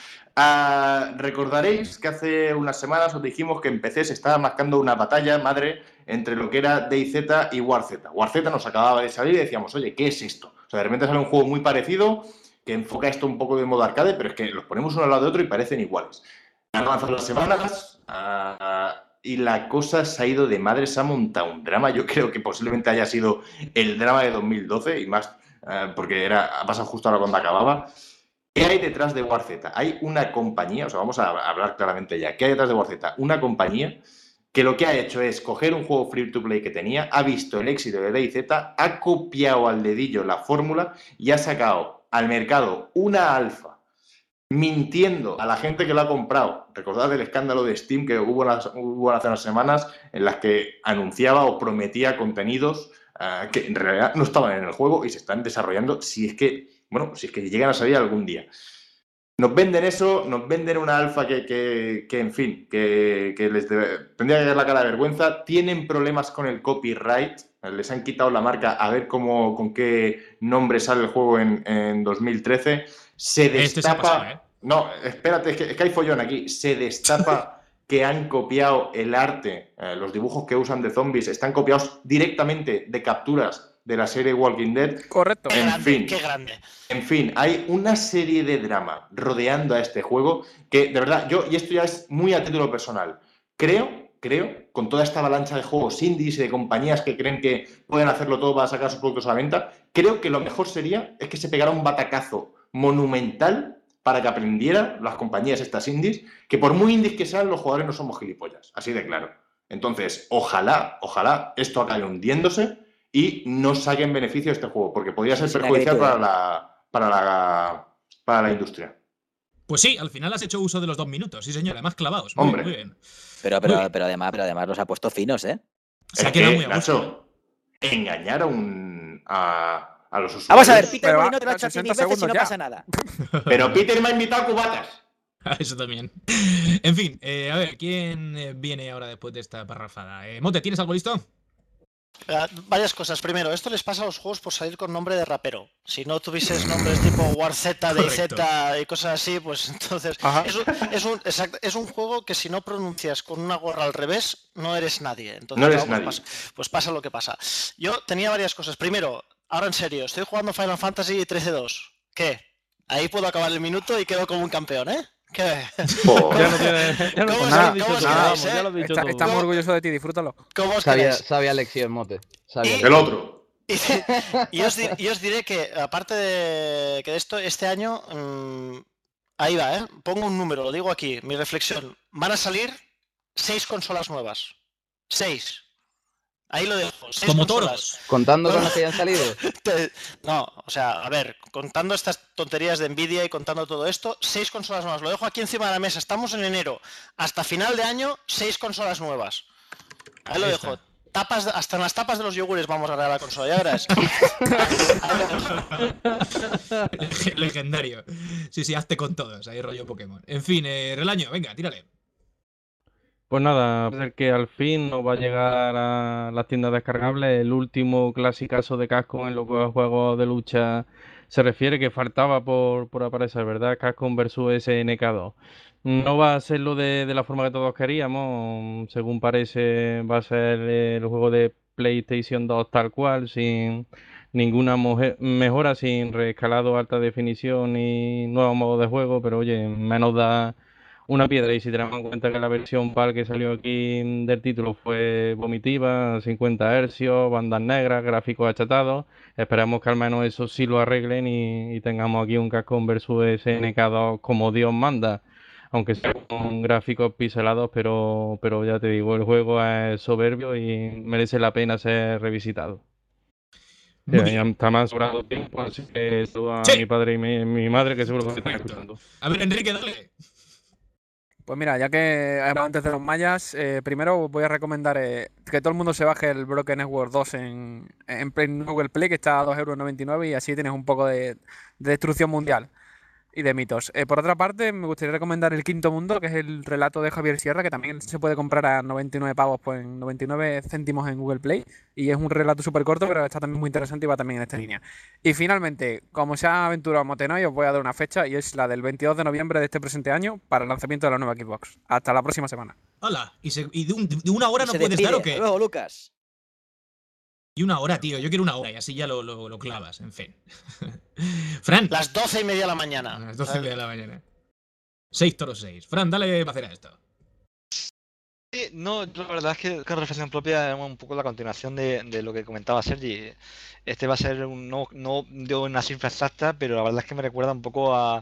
Ah, recordaréis que hace unas semanas os dijimos que en P C se estaba marcando una batalla madre entre lo que era DayZ y WarZ. WarZ nos acababa de salir y decíamos, oye, ¿qué es esto? O sea, de repente sale un juego muy parecido que enfoca esto un poco de modo arcade, pero es que los ponemos uno al lado de otro y parecen iguales. Han avanzado las semanas ah, y la cosa se ha ido de madre, se ha montado un drama. Yo creo que posiblemente haya sido el drama de dos mil doce y más ah, porque era, ha pasado justo ahora cuando acababa. ¿Qué hay detrás de WarZ? Hay una compañía, o sea, vamos a hablar claramente ya. ¿Qué hay detrás de WarZ? Una compañía que lo que ha hecho es coger un juego free to play que tenía, ha visto el éxito de DayZ, ha copiado al dedillo la fórmula y ha sacado al mercado una alfa, mintiendo a la gente que lo ha comprado. Recordad el escándalo de Steam que hubo, las, hubo hace unas semanas en las que anunciaba o prometía contenidos uh, que en realidad no estaban en el juego y se están desarrollando si es que Bueno, si es que llegan a salir algún día. Nos venden eso, nos venden una alfa que, que, que en fin, que, que les debe, tendría que dar la cara de vergüenza. Tienen problemas con el copyright. Les han quitado la marca a ver cómo, con qué nombre sale el juego en, en dos mil trece. Se destapa... Este se ha pasado, ¿eh? No, espérate, es que, es que hay follón aquí. Se destapa que han copiado el arte, eh, los dibujos que usan de zombies, están copiados directamente de capturas de la serie Walking Dead. Correcto. Qué En grande, fin. qué grande. En fin, hay una serie de drama rodeando a este juego que, de verdad, yo, y esto ya es muy a título personal, creo, creo, con toda esta avalancha de juegos indies y de compañías que creen que pueden hacerlo todo para sacar sus productos a la venta, creo que lo mejor sería es que se pegara un batacazo monumental para que aprendieran las compañías estas indies, que por muy indies que sean, los jugadores no somos gilipollas, así de claro. Entonces, ojalá, ojalá esto acabe hundiéndose y no saquen beneficio de este juego, porque podría ser Sin perjudicial actitud, para la, para, la, para la industria. Pues sí, al final has hecho uso de los dos minutos, sí señor, además clavados. Muy, Hombre. muy bien. Pero, Muy pero, bien. pero, además, pero además los ha puesto finos, ¿eh? Se ha Es quedado que, muy a gusto. Nacho, engañar a, un, a, a los usuarios. Vamos a ver, Peter Pero va, Molino te lo ha hecho sesenta cien mil veces y no segundos ya. pasa nada. Pero Peter me ha invitado a cubatas. Eso también. En fin, eh, a ver, ¿quién eh, viene ahora después de esta parrafada? Eh, Mote, ¿tienes algo listo? Uh, varias cosas. Primero, esto les pasa a los juegos por salir con nombre de rapero. Si no tuvieses nombres tipo WarZ, DayZ y cosas así, pues entonces... Es un, es, un, exacto, es un juego que si no pronuncias con una gorra al revés, no eres nadie. Entonces, No eres no, pues, nadie. pasa, pues pasa lo que pasa. Yo tenía varias cosas. Primero, ahora en serio, estoy jugando Final Fantasy trece dos. ¿Qué? Ahí puedo acabar el minuto y quedo como un campeón, ¿eh? ¿Qué? Oh. Ya lo tiene, ya lo, ¿Cómo, nada, os, dicho ¿cómo os todo, quedáis, vamos, eh? ya lo he dicho Está, todo. estamos orgullosos de ti, disfrútalo. ¿Cómo os Sabia, quedáis? sabia lección, Mote. Sabia Y- El otro. Y, y os, di- y os diré que, aparte de que de esto, este año, mmm, ahí va, ¿eh? Pongo un número, lo digo aquí, mi reflexión. Van a salir seis consolas nuevas. Seis. Ahí lo dejo. Seis Como consolas. toros. Contando con las que ya han salido. Te- No, o sea, a ver, contando estas tonterías de Nvidia y contando todo esto, seis consolas nuevas. Lo dejo aquí encima de la mesa. Estamos en enero. Hasta final de año, seis consolas nuevas. Ahí lo Ahí dejo. está. Tapas de- hasta en las tapas de los yogures vamos a regalar la consola, ya verás. Legendario. Sí, sí, hazte con todos. Ahí rollo Pokémon. En fin, eh, Relaño, venga, tírale. Pues nada, parece que al fin nos va a llegar a las tiendas descargables el último clasicazo de Capcom en lo que a juegos de lucha se refiere, que faltaba por, por aparecer, ¿verdad? Capcom versus S N K dos. No va a ser lo de, de la forma que todos queríamos, según parece va a ser el juego de PlayStation dos tal cual, sin ninguna moje- mejora, sin reescalado alta definición ni nuevo modo de juego, pero oye, menos da una piedra. Y si tenemos en cuenta que la versión PAL que salió aquí del título fue vomitiva, cincuenta hercios, bandas negras, gráficos achatados, esperamos que al menos eso sí lo arreglen y, y tengamos aquí un Capcom versus S N K dos como Dios manda, aunque sea con gráficos pixelados, pero, pero ya te digo, el juego es soberbio y merece la pena ser revisitado. Muy Sí, bien. ya está más sobrado tiempo, así que saludo a Sí. mi padre y mi, mi madre, que seguro que me están Correcto. escuchando. A ver, Enrique, dale. Pues mira, ya que hablamos antes de los mayas, eh, primero voy a recomendar eh, que todo el mundo se baje el Broken Network dos en, en, en Google Play, que está a dos euros noventa y nueve, y así tienes un poco de, de destrucción mundial y de mitos. Eh, por otra parte, me gustaría recomendar El Quinto Mundo, que es el relato de Javier Sierra, que también se puede comprar a noventa y nueve pavos, pues en noventa y nueve céntimos en Google Play, y es un relato súper corto, pero está también muy interesante y va también en esta línea. Y finalmente, como se ha aventurado Motenoy, os voy a dar una fecha, y es la del veintidós de noviembre de este presente año para el lanzamiento de la nueva Xbox. Hasta la próxima semana. Hola. ¿Y, se- y de, un- de una hora Y no se puedes despide. dar o qué? Hasta luego, Lucas. Y una hora, tío. Yo quiero una hora y así ya lo, lo, lo clavas, en fin. Fran. Las doce y media de la mañana. A las doce de la mañana. seis toros seis. Fran, dale para hacer a esto. Sí, no, yo la verdad es que con reflexión propia es un poco la continuación de, de lo que comentaba Sergi. Este va a ser un, no, no de una cifra exacta, pero la verdad es que me recuerda un poco a,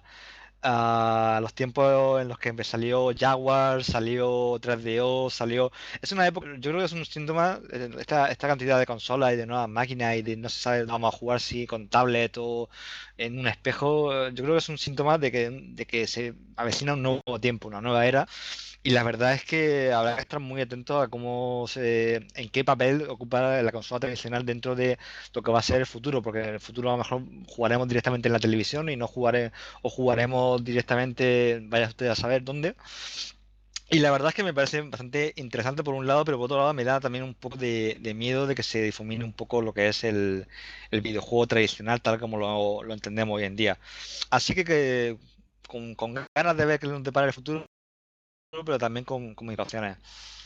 a los tiempos en los que salió Jaguar, salió tres D O, salió... Es una época, yo creo que es un síntoma, eh, esta, esta cantidad de consolas y de nuevas máquinas y de no se sabe, vamos a jugar si con tablet o en un espejo, eh, yo creo que es un síntoma de que, de que se avecina un nuevo tiempo, una nueva era. Y la verdad es que habrá que estar muy atentos a cómo se, en qué papel ocupa la consola tradicional dentro de lo que va a ser el futuro, porque en el futuro a lo mejor jugaremos directamente en la televisión y no jugaré, o jugaremos directamente, vaya usted a saber dónde. Y la verdad es que me parece bastante interesante por un lado, pero por otro lado me da también un poco de, de miedo de que se difumine un poco lo que es el, el videojuego tradicional tal como lo, lo entendemos hoy en día. Así que, que con, con ganas de ver qué nos depara el futuro, pero también con, con mis opciones.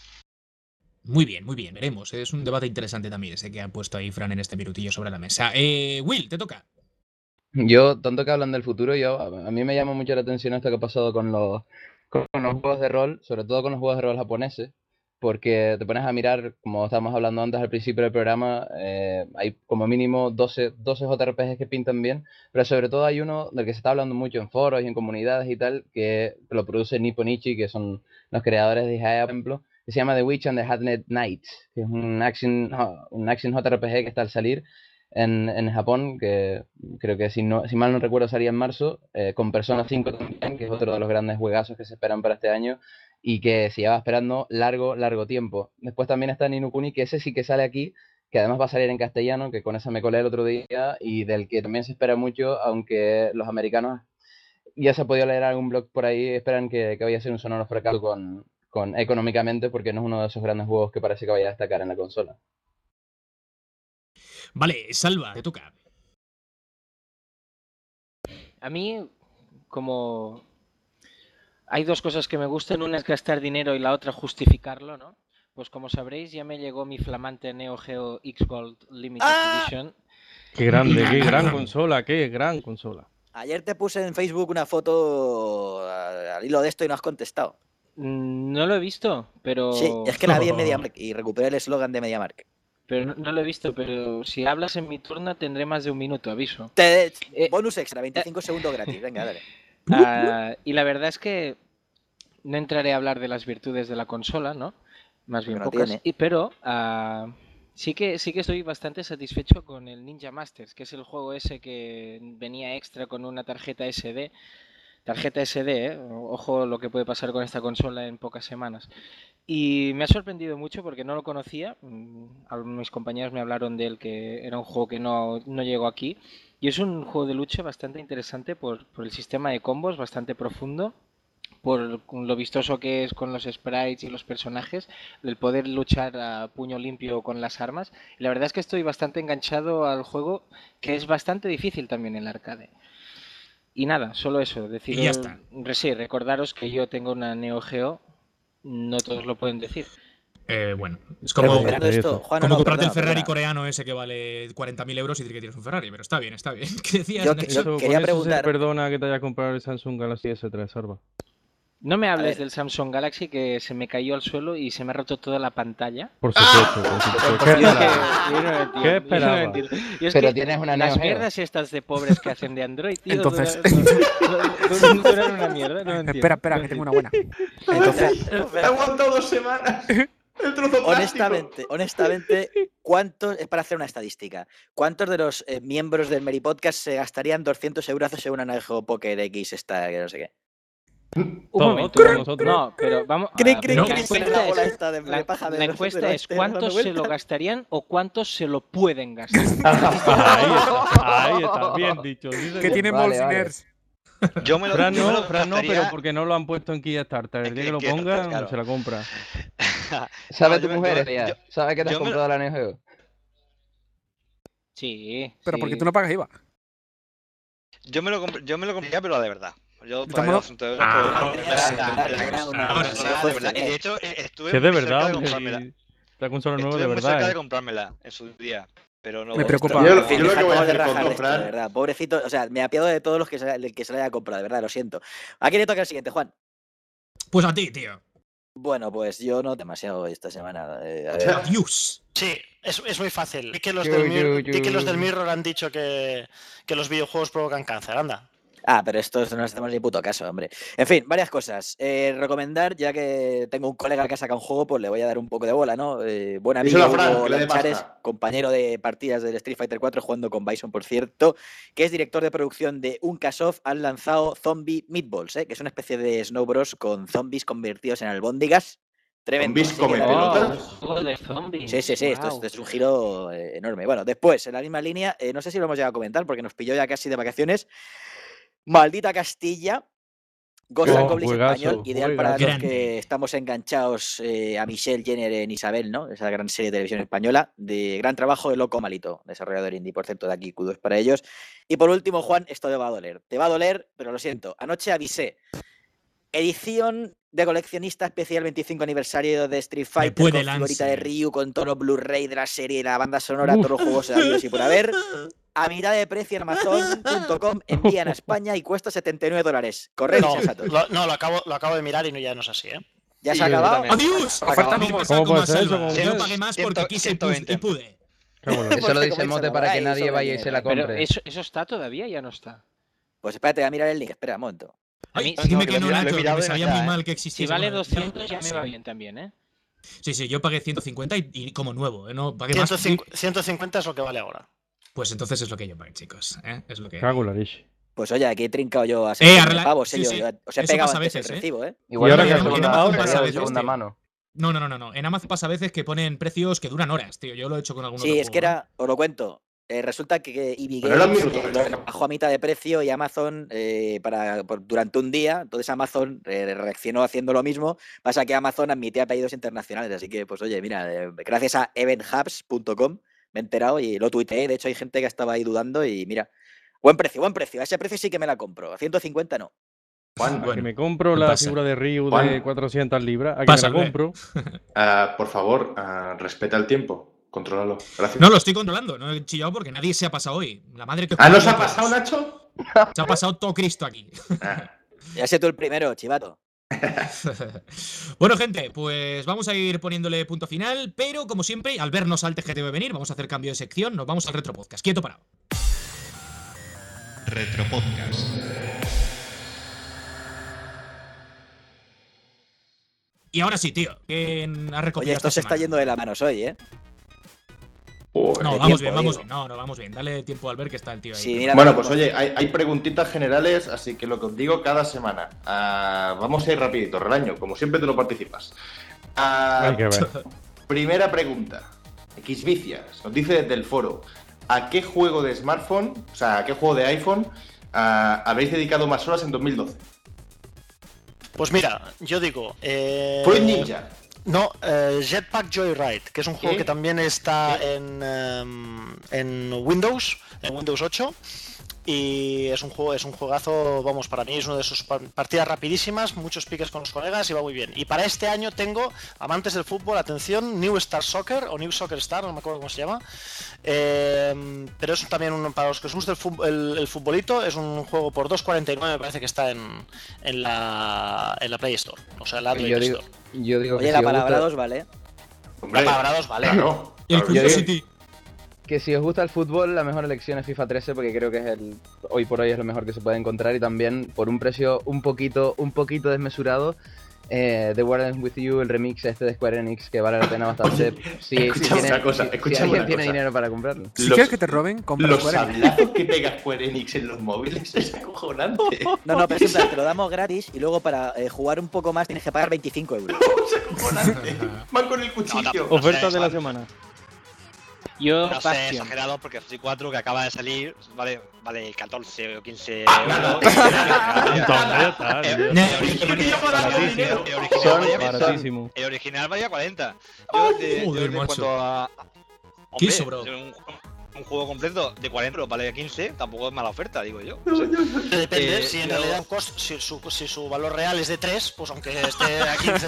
Muy bien, muy bien. Veremos. Es un debate interesante también ese que ha puesto ahí Fran en este minutillo sobre la mesa. Eh, Will, te toca. Yo, tanto que hablan del futuro, yo a a mí me llama mucho la atención esto que ha pasado con los, con los juegos de rol, sobre todo con los juegos de rol japoneses, porque te pones a mirar, como estábamos hablando antes al principio del programa, eh, hay como mínimo doce, doce J R P Gs que pintan bien, pero sobre todo hay uno del que se está hablando mucho en foros y en comunidades y tal, que lo produce Nipponichi, que son los creadores de Gaia, por ejemplo, que se llama The Witch and the Hatnet Knight, que es un action, un action J R P G que está al salir en, en Japón, que creo que si, no, si mal no recuerdo salía en marzo, eh, con Persona cinco también, que es otro de los grandes juegazos que se esperan para este año y que se lleva esperando largo, largo tiempo. Después también está Ni no Kuni, que ese sí que sale aquí, que además va a salir en castellano, que con esa me colé el otro día y del que también se espera mucho, aunque los americanos, ya se ha podido leer algún blog por ahí, esperan que, que vaya a ser un sonoro fracaso con, con, económicamente, porque no es uno de esos grandes juegos que parece que vaya a destacar en la consola. Vale, Salva, te toca. A mí, como hay dos cosas que me gustan, una es gastar dinero y la otra justificarlo, ¿no? Pues como sabréis, ya me llegó mi flamante Neo Geo X Gold Limited ¡Ah! Edition Qué grande, qué gran consola, qué gran consola. Ayer te puse en Facebook una foto al hilo de esto y no has contestado. No lo he visto, pero... Sí, es que la vi en MediaMarkt y recuperé el eslogan de MediaMarkt. Pero no, no lo he visto, pero si hablas en mi turno tendré más de un minuto, aviso. Te, Eh, bonus extra, veinticinco segundos gratis, venga, dale. Ah, y la verdad es que no entraré a hablar de las virtudes de la consola, ¿no? Más bien No pocas. tiene. Y, pero ah, sí que sí que estoy bastante satisfecho con el Ninja Masters, que es el juego ese que venía extra con una tarjeta S D. Tarjeta S D, ¿eh? Ojo lo que puede pasar con esta consola en pocas semanas. Y me ha sorprendido mucho porque no lo conocía. Mm, a Mis compañeros me hablaron de él, que era un juego que no, no llegó aquí. Y es un juego de lucha bastante interesante por, por el sistema de combos, bastante profundo, por lo vistoso que es con los sprites y los personajes, el poder luchar a puño limpio con las armas. Y la verdad es que estoy bastante enganchado al juego, que es bastante difícil también en el arcade. Y nada, solo eso, decir, Y ya está. sí, recordaros que yo tengo una Neo Geo, no todos lo pueden decir. Eh, bueno, es como, Recuperando esto, Juan, como no, comprarte perdona, el Ferrari perdona. coreano ese que vale cuarenta mil euros y decir que tienes un Ferrari, pero está bien, está bien. ¿Qué decías, Yo- Nacho? yo- Eso, quería con eso preguntar- se perdona que te hayas comprado el Samsung Galaxy S tres, Salva. No me hables ver. del Samsung Galaxy, que se me cayó al suelo y se me ha roto toda la pantalla. Por supuesto, por supuesto. ¿Qué Yo es que- esperabas? yo no lo entiendo, ¿Qué yo no lo esperabas? entiendo. Yo es Pero que tienes una las Neo Geo. mierdas estas de pobres que hacen de Android, tío, Entonces- duran, duran- duran una mierda, no lo entiendo. Espera, espera, que tengo una buena. Entonces, He aguantado dos semanas. El trozo plástico. honestamente, honestamente, ¿cuántos, es para hacer una estadística, cuántos de los eh, miembros del Meri Podcast se gastarían doscientos euros en una Neo Geo Poker X esta, que no sé qué? Un Todos, momento, todos nosotros. no, pero vamos. Cri, a- cri, la cri, encuesta la bola es- esta de- de la- paja de la los- encuesta de los es este dando cuántos se lo vueltas. gastarían o cuántos se lo pueden gastar. Ahí está, ahí está, bien dicho. sí, Que señor. tiene Vale, Molsiners. Yo me lo, Fran yo me no, lo Fran no, gastaría- pero porque no lo han puesto en Kickstarter. El Es día que que lo Kickstarter, pongan, claro. se la compra. ¿Sabe No, tu yo me- mujer yo- ya? yo- ¿Sabe que te has yo me lo- comprado la Neo Geo? Sí. Pero sí. porque tú no pagas I V A. Yo me lo compr- yo me lo compraría, pero de verdad. Yo De pagaría todos doscientos euros Ah, por- ahora por- sí, por- ahora por- sí, por- ahora ahora sí, sí, ahora de verdad. sí. Y de hecho, eh, estuve Que es de muy cerca verdad, de hombre. comprármela. y La consola nueva Estuve de muy verdad. cerca de eh. comprármela en su día, pero no. Me preocupa. Yo, Yo, lo- yo lo que voy a hacer con de todo, Fran, verdad. Pobrecito, o sea, me apiado de todos los que se, del que se le haya comprado, de verdad, lo siento. ¿A quién le toca el siguiente, Juan? Pues a ti, tío. Bueno, pues yo no demasiado esta semana. eh, a ver. Adiós. Sí, es, es muy fácil. Di que, los Yu, del Mir- yu, di que los del yu. Mirror han dicho que, que los videojuegos provocan cáncer, anda. Ah, pero esto no nos hacemos ni puto caso, hombre. En fin, varias cosas. Eh, recomendar, ya que tengo un colega que ha sacado un juego, pues le voy a dar un poco de bola, ¿no? Eh, buen amigo, Díselo a Fran, Hugo que le dé Lanchares, pasta. compañero de partidas del Street Fighter cuatro, jugando con Bison, por cierto, que es director de producción de Uncasoft, han lanzado Zombie Meatballs, ¿eh? Que es una especie de Snow Bros con zombies convertidos en albóndigas. Tremendo. Zombies Así que come la- pelotas. Juego de zombies. Sí, sí, sí, esto, es, Guau. esto es un giro eh, enorme. Bueno, después, en la misma línea, eh, no sé si lo hemos llegado a comentar porque nos pilló ya casi de vacaciones. Maldita Castilla, Ghost and Oh, Goblins juegazo, español, ideal para los juegazo. que Grande. estamos enganchados eh, a Michelle Jenner en Isabel, ¿no? Esa gran serie de televisión española, de gran trabajo de Loco Malito, desarrollador indie, por cierto, de aquí, kudos para ellos. Y por último, Juan, esto te va a doler. Te va a doler, pero lo siento. Anoche avisé. Edición de coleccionista especial veinticinco aniversario de Street Fighter puede con el figurita de ansia. Ryu, con tono Blu-ray de la serie, la banda sonora, Uf. todos los juegos habidos y por haber. A mitad de precio en Amazon punto com, envían a España y cuesta setenta y nueve dólares. Correcto, No, sensatos. lo, no, lo acabo, lo acabo de mirar y no, ya no es así, ¿eh? ¿Ya se Sí, ha yo acabado? también. Adiós. Oferta Me como- pasa ¿Cómo como puede a ser eso? Salva. ¿Cómo Yo puede pagué más porque ser? quise ciento pus- veinte. y pude. Qué bueno. Eso lo Como dice dice Mote la para que Ray, nadie sobre vaya y dinero. se la Pero compre. eso, eso está todavía, ya no está. Pues espérate, voy a mirar el link. Espera un momento. A mí, Ay, si dime no, que que lo no, he mirado- Nacho, lo he que mirado me y no sabía está, muy ¿eh? mal que si existiese. vale Bueno, doscientos ya sí. me va bien también, ¿eh? Sí, sí, yo pagué ciento cincuenta y, y como nuevo, ¿eh? No pagué más. ciento cincuenta, ciento cincuenta es lo que vale ahora. Pues entonces es lo que yo pagué, chicos. ¿eh? Es lo que. Cago en la leche. Pues oye, aquí he trincado yo a Eh, setenta arregla- pavos, sí, eh, yo- sí. yo- os he Eso pegado pasa a antes veces, el ¿eh? recibo, ¿eh? Igual Y ahora que que de en segunda, Amazon sería pasa a de veces, segunda tío. mano. No, no, no, no, no. En Amazon pasa a veces que ponen precios que duran horas, tío. Yo lo he hecho con algún Sí, otro es que juego, era, os lo cuento. eh, resulta que, que E B Pero eran Games minutos, eh, ¿eh? lo bajó a mitad de precio y Amazon eh, para, por- durante un día, entonces Amazon eh, reaccionó haciendo lo mismo. Pasa que Amazon admitía pedidos internacionales, así que, pues oye, mira, eh, gracias a event hubs punto com me he enterado y lo tuiteé. De hecho, hay gente que estaba ahí dudando y mira, buen precio, buen precio. A ese precio sí que me la compro. A ciento cincuenta no. Juan, A que Bueno, me compro ¿qué la pasa? figura de Ryu de Juan. cuatrocientas libras. A que Pasa, me la hombre. compro. ah, por favor, ah, respeta el tiempo. contrólalo. Gracias. No, lo estoy controlando. No he chillado porque nadie se ha pasado hoy. La madre que... ¿Ah, no se ha pasado, Nacho? Se ha pasado todo Cristo aquí. Ya sé tú el primero, chivato. Bueno, gente, pues vamos a ir poniéndole punto final, pero como siempre, al vernos al T G T V venir, vamos a hacer cambio de sección, nos vamos al Retro Podcast. Quieto, parado. Retro Podcast. Y ahora sí, tío, ¿quién ha recopilado Oye, esto esta se está semana? yendo de la mano hoy, ¿eh? Joder. No, de vamos tiempo, bien, vamos digo. bien. No, no, vamos bien. Dale tiempo al ver que está el tío ahí. Sí, mira, Bueno, mira, pues oye, hay, hay preguntitas generales, así que lo que os digo cada semana. Ah, vamos a ir rapidito, Relaño, como siempre tú no participas. Ah, Hay que ver. primera pregunta. Xvicias nos dice desde el foro: ¿a qué juego de smartphone, o sea, a qué juego de iPhone ah, habéis dedicado más horas en dos mil doce? Pues mira, yo digo... Eh... Fruit Ninja. No, eh, Jetpack Joyride, que es un juego ¿Qué? que también está ¿Qué? en, em, en Windows, en Windows ocho. Y es un juego, es un juegazo, vamos, para mí es uno de sus pa- partidas rapidísimas, muchos piques con los colegas y va muy bien. Y para este año tengo, amantes del fútbol, atención, New Star Soccer o New Soccer Star, no me acuerdo cómo se llama. Eh, pero es también un, para los que os gusta el, fut- el, el futbolito, es un juego por dos cuarenta y nueve, me parece que está en, en, la, en la Play Store, o sea, en la Android Yo digo, Store. yo digo que Oye, si la os gusta- palabra dos, ¿vale? Hombre, La palabra dos, vale. claro, Y el claro que sí. Curiosity. que si os gusta el fútbol, la mejor elección es FIFA trece porque creo que es el hoy por hoy es lo mejor que se puede encontrar y también por un precio un poquito un poquito desmesurado. Eh, The World Ends With You, el remix este de Square Enix, que vale la pena bastante. Si, si, escúchame tiene- una cosa, si- si escúchame alguien una tiene cosa. dinero para comprarlo. Si Los- quieres que te roben, compra Los Square Enix. sablazos que pega Square Enix en los móviles es acojonante. No, no, pero es en plan, te lo damos gratis y luego para eh, jugar un poco más tienes que pagar veinticinco euros. Es acojonante. Van con el cuchillo. No, Oferta sé, de la vale. semana. Yo, No sé, Bastion. exagerado porque F C cuatro que acaba de salir vale, vale catorce o quince nada. euros. ¿Dónde está, Eh, tío? el Ne- original- Baratísimo. el original Son valía- Baratísimo. el original valía cuarenta. Yo de, yo Joder, de macho. cuanto a... ¿Qué Hombre, sobró? un, un juego completo de cuarenta euros vale quince, tampoco es mala oferta, digo yo. No sé. Depende, Eh, si en luego- realidad un cost- si, su, si su valor real es de tres, pues aunque esté a quince.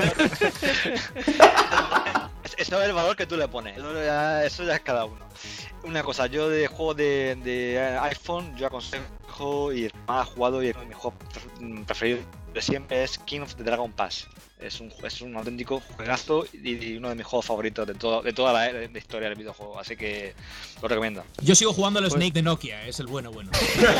Eso es el valor que tú le pones, eso ya, eso ya es cada uno. Una cosa, yo de juego de, de iPhone, yo aconsejo y el más jugado y el, mi juego pref- preferido de siempre es King of the Dragon Pass. Es un, es un auténtico juegazo y, y uno de mis juegos favoritos de, todo, de toda la, era de historia del videojuego, así que lo recomiendo. Yo sigo jugando al Pues- Snake de Nokia, es el bueno, bueno.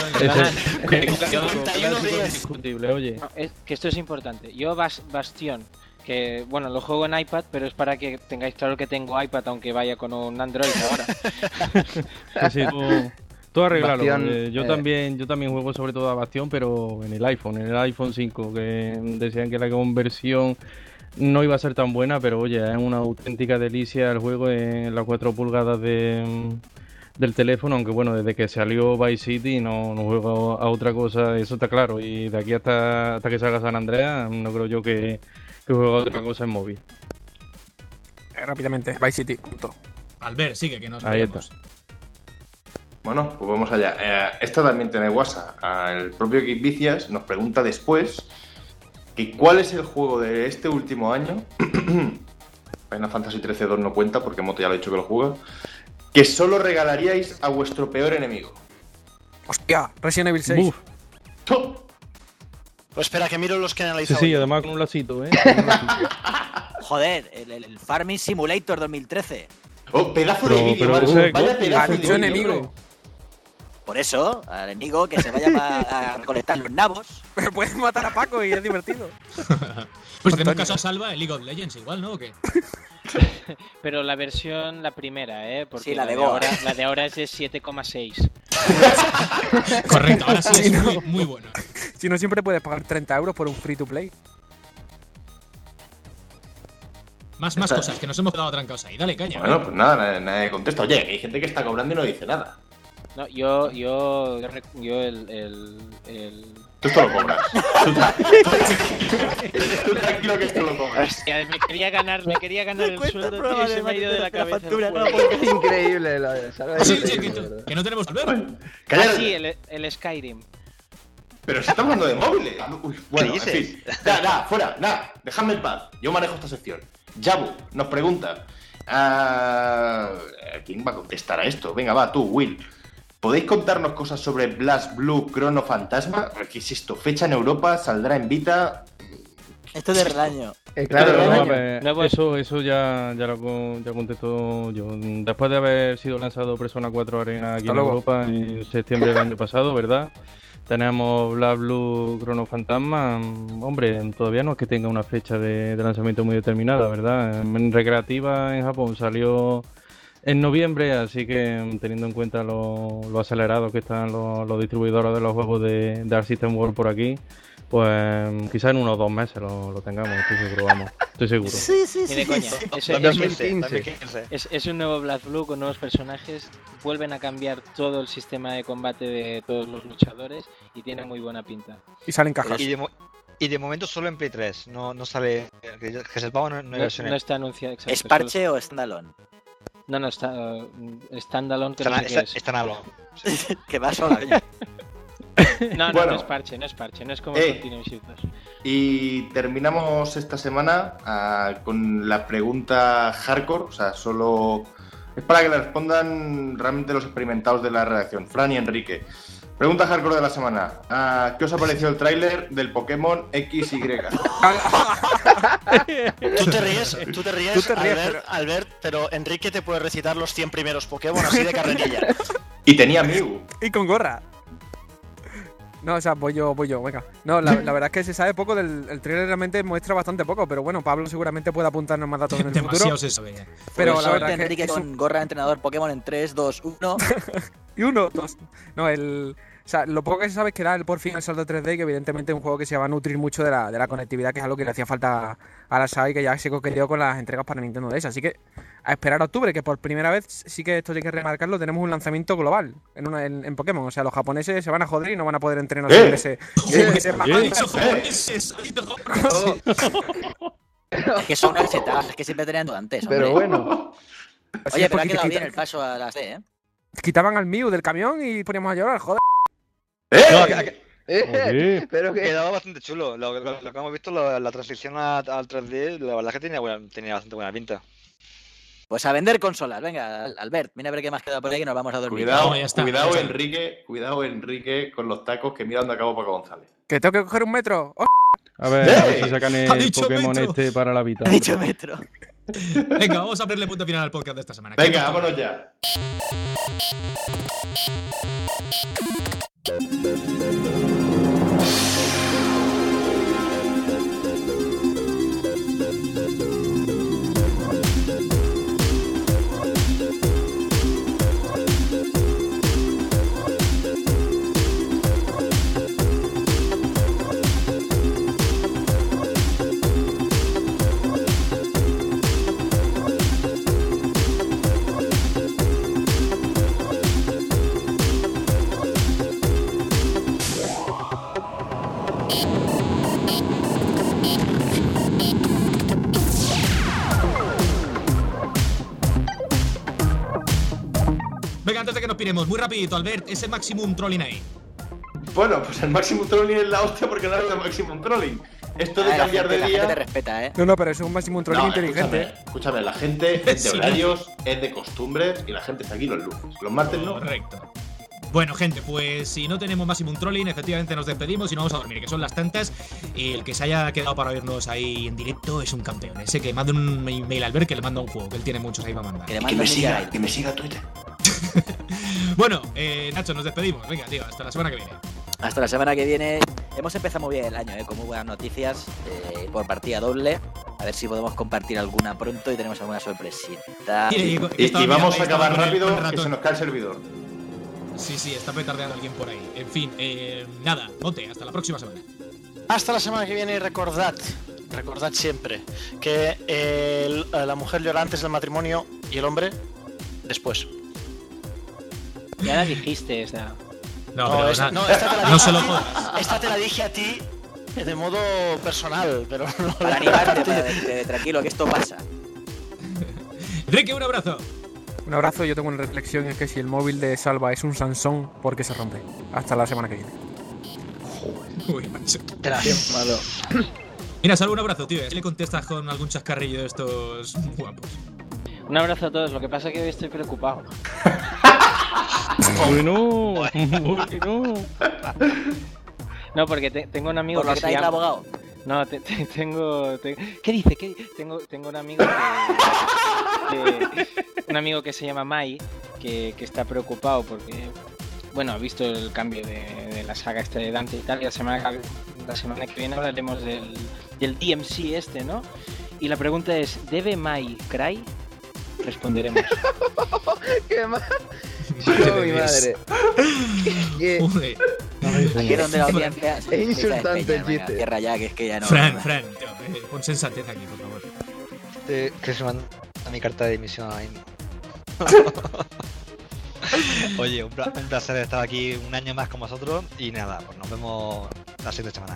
Indiscutible, oye. No, es que esto es importante. Yo Bas Bastion, que bueno, lo juego en iPad, pero es para que tengáis claro que tengo iPad aunque vaya con un Android ahora. Que sí, tú, tú arreglalo. Bastión, eh, yo eh. también yo también juego sobre todo a Bastión, pero en el iPhone, en el iPhone cinco, que decían que la conversión no iba a ser tan buena, pero oye, es una auténtica delicia el juego en las cuatro pulgadas de, del teléfono, aunque bueno, desde que salió Vice City no, no juego a otra cosa, eso está claro, y de aquí hasta, hasta que salga San Andreas, no creo yo que, que juego a otra cosa en móvil. Eh, rápidamente, Vice City, punto. Albert, sigue, que nos Ahí vemos. Bueno, pues vamos allá. Eh, esta también tiene WhatsApp. Ah, el propio Xvicias nos pregunta después que cuál es el juego de este último año. Final Fantasy trece dos no cuenta porque Moto ya lo ha dicho que lo juega. Que solo regalaríais a vuestro peor enemigo. Hostia, Resident Evil seis. Uf, ¡Tum! Pues espera, que miro los que han sí, analizado. sí, además con un lacito, ¿eh? Con un lacito. Joder, el, el- el Farming Simulator dos mil trece. Oh, pedazo Pero- de vídeo, pero macho. ese- Vaya pedazo de Mucho vídeo. enemigo. Por eso, al enemigo que se vaya pa- a recolectar los nabos. Pero puedes matar a Paco y es divertido. Pues tenemos Antonio. caso a salva en League of Legends igual, ¿no? ¿O qué? Pero la versión, la primera, ¿eh? Porque Sí, la de de Goa. ahora, la de ahora es de siete coma seis. Correcto, ahora sí Sí, es no. muy, muy bueno. Si no, siempre puedes pagar treinta euros por un free to play. Más, más cosas, que nos hemos quedado trancados ahí. Dale, caña. Bueno, pues nada, nadie, nadie contesta. Oye, que hay gente que está cobrando y no dice nada. No, yo, yo, yo el, el, el... Tú esto lo cobras. Tú, tra- Tú tranquilo que esto lo cobras. Hostia, me quería ganar, me quería ganar el sueldo, tío, y se me ha ido de la cabeza el factura, no, juego. Es increíble, la, ¿sabes? Sí, Es sí, que, increíble, ¿verdad? que no tenemos Albert. Ah, Cállate. sí, el, el Skyrim. Pero se está hablando de móviles. Uy, bueno, ¿Qué en dices? fin. Nada, nada, fuera, nada. Dejadme en paz. Yo manejo esta sección. Yabu nos pregunta: Ah, ¿quién va a contestar a esto? Venga, va, tú, Will. ¿Podéis contarnos cosas sobre Blast Blue Chrono Fantasma? ¿Qué es esto? ¿Fecha en Europa? ¿Saldrá en Vita? Esto es del año. Eh, claro, vamos a ver, eso, eso ya, ya lo ya contesto yo. Después de haber sido lanzado Persona cuatro Arena aquí en Europa en septiembre del año pasado, ¿verdad? Tenemos Blast Blue Chrono Fantasma. Hombre, todavía no es que tenga una fecha de, de lanzamiento muy determinada, ¿verdad? En recreativa en Japón salió en noviembre, así que teniendo en cuenta lo, lo acelerados que están los, los distribuidores de los juegos de, de Arc System World por aquí, pues quizás en unos dos meses lo, lo tengamos, estoy seguro, vamos, estoy seguro. Sí, sí, sí. Ni de coña. sí. Eso, dos mil eso quince. es, es un nuevo Blast Blue con nuevos personajes, vuelven a cambiar todo el sistema de combate de todos los luchadores y tiene muy buena pinta. Y salen cajas. Y de, mo- y de momento solo en Play tres, no, no sale. Que, que sepamos, no, no hay No, versión. no está anunciado, exacto. ¿Es parche o standalone? No, no, está uh, standalone, que Está, no sé qué está, es. está en algo. Que va sola, coño. No, no, Bueno. no es parche, no es parche, no es como Eh. Continuum Shift dos. Y terminamos esta semana ah, con la pregunta hardcore, o sea, solo es para que le respondan realmente los experimentados de la redacción, Fran y Enrique. Pregunta hardcore de la semana. Ah, ¿qué os ha parecido el tráiler del Pokémon X Y? Tú te ríes, tú te ríes, Tú te ríes, Albert, pero- Albert, pero Enrique te puede recitar los cien primeros Pokémon así de carrerilla. Y tenía Mew. Y con gorra. No, o sea, voy yo, voy yo, venga. No, la, la verdad es que se sabe poco del el trailer, realmente muestra bastante poco, pero bueno, Pablo seguramente puede apuntarnos más datos en el Demasiado futuro. se sabe. Pero Por la suerte, verdad es que Enrique es un- con gorra de entrenador Pokémon en tres, dos, uno. Y uno, dos. No, el. O sea, lo poco que se sabe es que da el por fin el salto tres D, que evidentemente es un juego que se va a nutrir mucho de la, de la conectividad, que es algo que le hacía falta a la saga y que ya se coqueteó con las entregas para Nintendo D S. Así que a esperar a octubre, que por primera vez, sí que esto hay que remarcarlo, tenemos un lanzamiento global en, una, en, en Pokémon. O sea, los japoneses se van a joder y no van a poder entrenar ¡Eh! en ese. en ese Ha dicho japoneses, ha dicho japoneses. Es que son cachetadas, es que siempre tenían dudantes. Pero hombre. bueno, Oye, pero ha porque quedado quita- bien el paso a las D, ¿eh? Quitaban al Mew del camión y poníamos a llorar, joder. No, que- que- eh, Oye. pero que quedaba bastante chulo. Lo, lo- lo que hemos visto, lo- la transición a- al tres D, la verdad es que tenía, buena- tenía bastante buena pinta. Pues a vender consolas. Venga, Albert, mira a ver qué más queda por ahí que nos vamos a dormir. Cuidado, No, ya está, cuidado ya está. Enrique, cuidado Enrique con los tacos que mira dónde acabo Paco González. Que tengo que coger un metro. ¡Oh! A ver, a ver ¡Eh! si sacan Ha el dicho Pokémon Metro. este para la Vita. Ha dicho Metro. Venga, vamos a ponerle punto final al podcast de esta semana. Venga, vámonos ya. Venga, antes de que nos piremos, muy rapidito, Albert, ese Maximum Trolling ahí. Bueno, pues el Maximum Trolling es la hostia porque no es el Maximum Trolling. Esto de Ah, la cambiar gente- de La gente te día. respeta, ¿eh? No, no, pero es un máximo un trolling No, inteligente. escúchame, escúchame, la gente es de Sí. horarios, es de costumbres y la gente está aquí los lunes. Los martes no. Correcto. Bueno, gente, pues si no tenemos Maximum Trolling, efectivamente nos despedimos y nos vamos a dormir, que son las tantas. Y el que se haya quedado para vernos ahí en directo es un campeón. Ese que mande un email al ver que le manda un juego, que él tiene muchos ahí para mandar. Que le Que mando me un siga, Ninja que me siga a Twitter. Bueno, eh, Nacho, nos despedimos. Venga, tío, hasta la semana que viene. Hasta la semana que viene. Hemos empezado muy bien el año, ¿eh? Con muy buenas noticias. eh, por partida doble. A ver si podemos compartir alguna pronto y tenemos alguna sorpresita. Y- y- Y, estaba y vamos a mirando, estaba acabar con el- rápido con el que ratón. se nos cae el servidor. Sí, sí, está petardeando alguien por ahí. En fin, eh, nada, Mote, hasta la próxima semana. Hasta la semana que viene y recordad, recordad siempre que el- la mujer llora antes del matrimonio y el hombre después. Ya la dijiste esa. No, No, pero esta- na- no, esta te la no dije se a lo ti. jodas. Esta te la dije a ti de modo personal, pero no Para animarte, para decirte, tranquilo, que esto pasa. Enrique, un abrazo. Un abrazo, yo tengo una reflexión, es que si el móvil de Salva es un Sansón, ¿por qué se rompe? Hasta la semana que viene. Uy, macho. Gracias. Malo. Mira, Salvo, un abrazo, tío. Si le contestas con algún chascarrillo de estos guapos. Un abrazo a todos, lo que pasa es que hoy estoy preocupado. Bueno, bueno. No, porque te, tengo un amigo ¿Por lo que que te se ha ido el llama... abogado? No, te, te- tengo, te- ¿Qué dice? ¿Qué di- Tengo, tengo un amigo que, que- un amigo que se llama Mai, que, que está preocupado porque, bueno, ha visto el cambio de, de la saga este de Dante y tal, y la semana, la semana que viene hablaremos del, del D M C este, ¿no? Y la pregunta es, ¿debe Mai Cry? Responderemos. ¡Qué mal! ¡Oh, mi madre! ¿Qué? Joder. Aquí donde la audiencia Es se insultante empeña, el venga, chiste. Cierra ya, que es que ya no... Fran, Fran, tío, eh, pon sensatez aquí, por favor. Te- que se manda mi carta de dimisión ahí. Oye, un, pla- un placer estar aquí un año más con vosotros y nada, pues nos vemos la siguiente semana.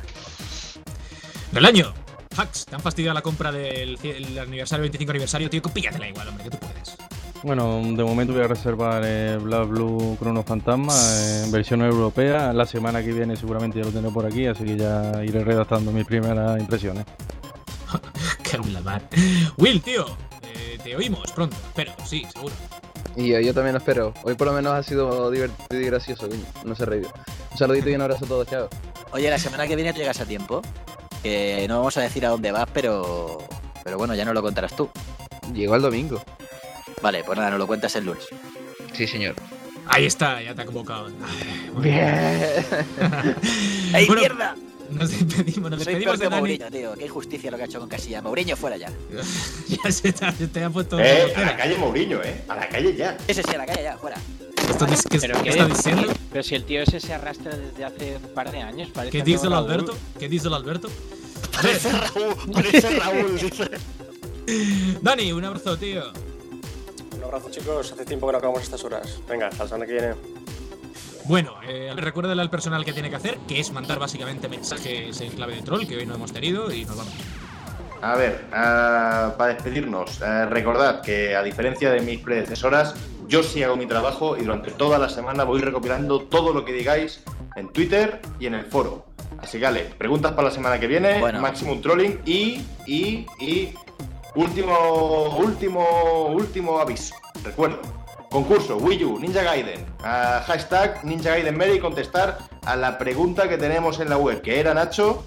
¡Del año! Hacks, te han fastidiado la compra del cie- el aniversario, veinticinco aniversario, tío, píllatela igual, hombre, que tú puedes. Bueno, de momento voy a reservar eh, Black Blue Chrono Fantasma eh, en versión europea. La semana que viene seguramente ya lo tendré por aquí, así que ya iré redactando mis primeras impresiones. ¡Qué la mar! Will, tío, eh, te oímos pronto, espero, sí, seguro. Y yo, yo también lo espero. Hoy por lo menos ha sido divertido y gracioso, coño. No se reído. Un saludito y un abrazo a todos, chao. Oye, la semana que viene te llegas a tiempo. Que no vamos a decir a dónde vas, pero... Pero bueno, ya no lo contarás tú. Llegó el domingo. Vale, pues nada, nos lo cuentas el lunes. Sí, señor. Ahí está, ya te ha convocado. Ay, bueno. Bien. ¡Ey, Bueno, mierda! Nos despedimos, nos Soy despedimos peor de que Dani. Mourinho, tío. Qué injusticia lo que ha hecho con Casilla. Mourinho fuera ya. Ya se te, se te ha puesto. Eh, a fuera. la calle Mourinho, eh. A la calle ya. Ese sí, a la calle ya, fuera. Esto es- ¿Qué, Pero, qué ¿qué está dices? diciendo? Pero si el tío ese se arrastra desde hace un par de años, parece ¿Qué a dice el Raúl. Alberto? ¿Qué dice el Alberto? A ver, Parece Raúl, parece Raúl, dice. Dani, un abrazo, tío. Un abrazo, chicos. Hace tiempo que no acabamos estas horas. Venga, hasta la semana que viene. Bueno, eh, recuérdale al personal que tiene que hacer, que es mandar básicamente mensajes en clave de troll, que hoy no hemos tenido, y nos vamos. A ver, ah, para despedirnos, eh, recordad que a diferencia de mis predecesoras, yo sí hago mi trabajo y durante toda la semana voy recopilando todo lo que digáis en Twitter y en el foro. Así que, Ale, preguntas para la semana que viene, Bueno. Maximum Trolling y, y, y último, último, último aviso. Recuerdo, concurso Wii U, Ninja Gaiden, ah, hashtag Ninja Gaiden Mary y contestar a la pregunta que tenemos en la web, que era, Nacho,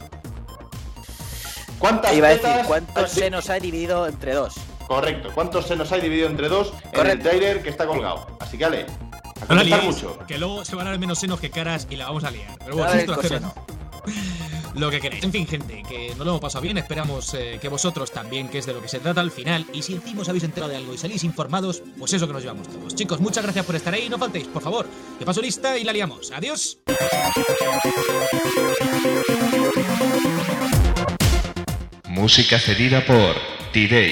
¿cuántas Iba a decir, tetas- ¿cuántos se nos ha dividido entre dos? Correcto, ¿cuántos se nos ha dividido entre dos en el Correcto. trailer que está colgado? Así que, Ale, a No la contestar liéis, mucho. que luego se van a ver menos senos que caras y la vamos a liar. Pero A bueno, ver, esto coseno. hacemos lo que queréis. En fin, gente, que nos lo hemos pasado bien. Esperamos eh, que vosotros también, que es de lo que se trata al final. Y si encima os habéis enterado de algo y salís informados, pues eso que nos llevamos todos. Chicos, muchas gracias por estar ahí. No faltéis, por favor. Que paso lista y la liamos. Adiós. Música cedida por T-Day.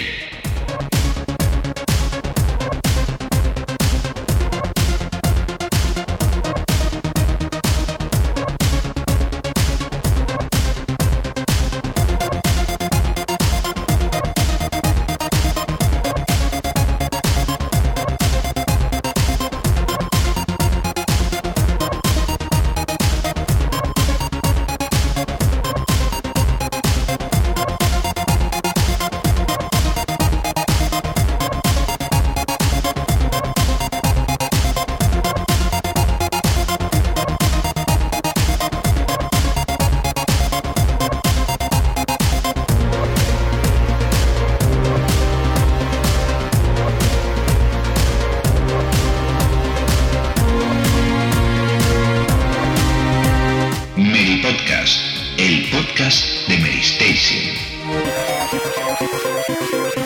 Mary Podcast, el podcast de Mary Station.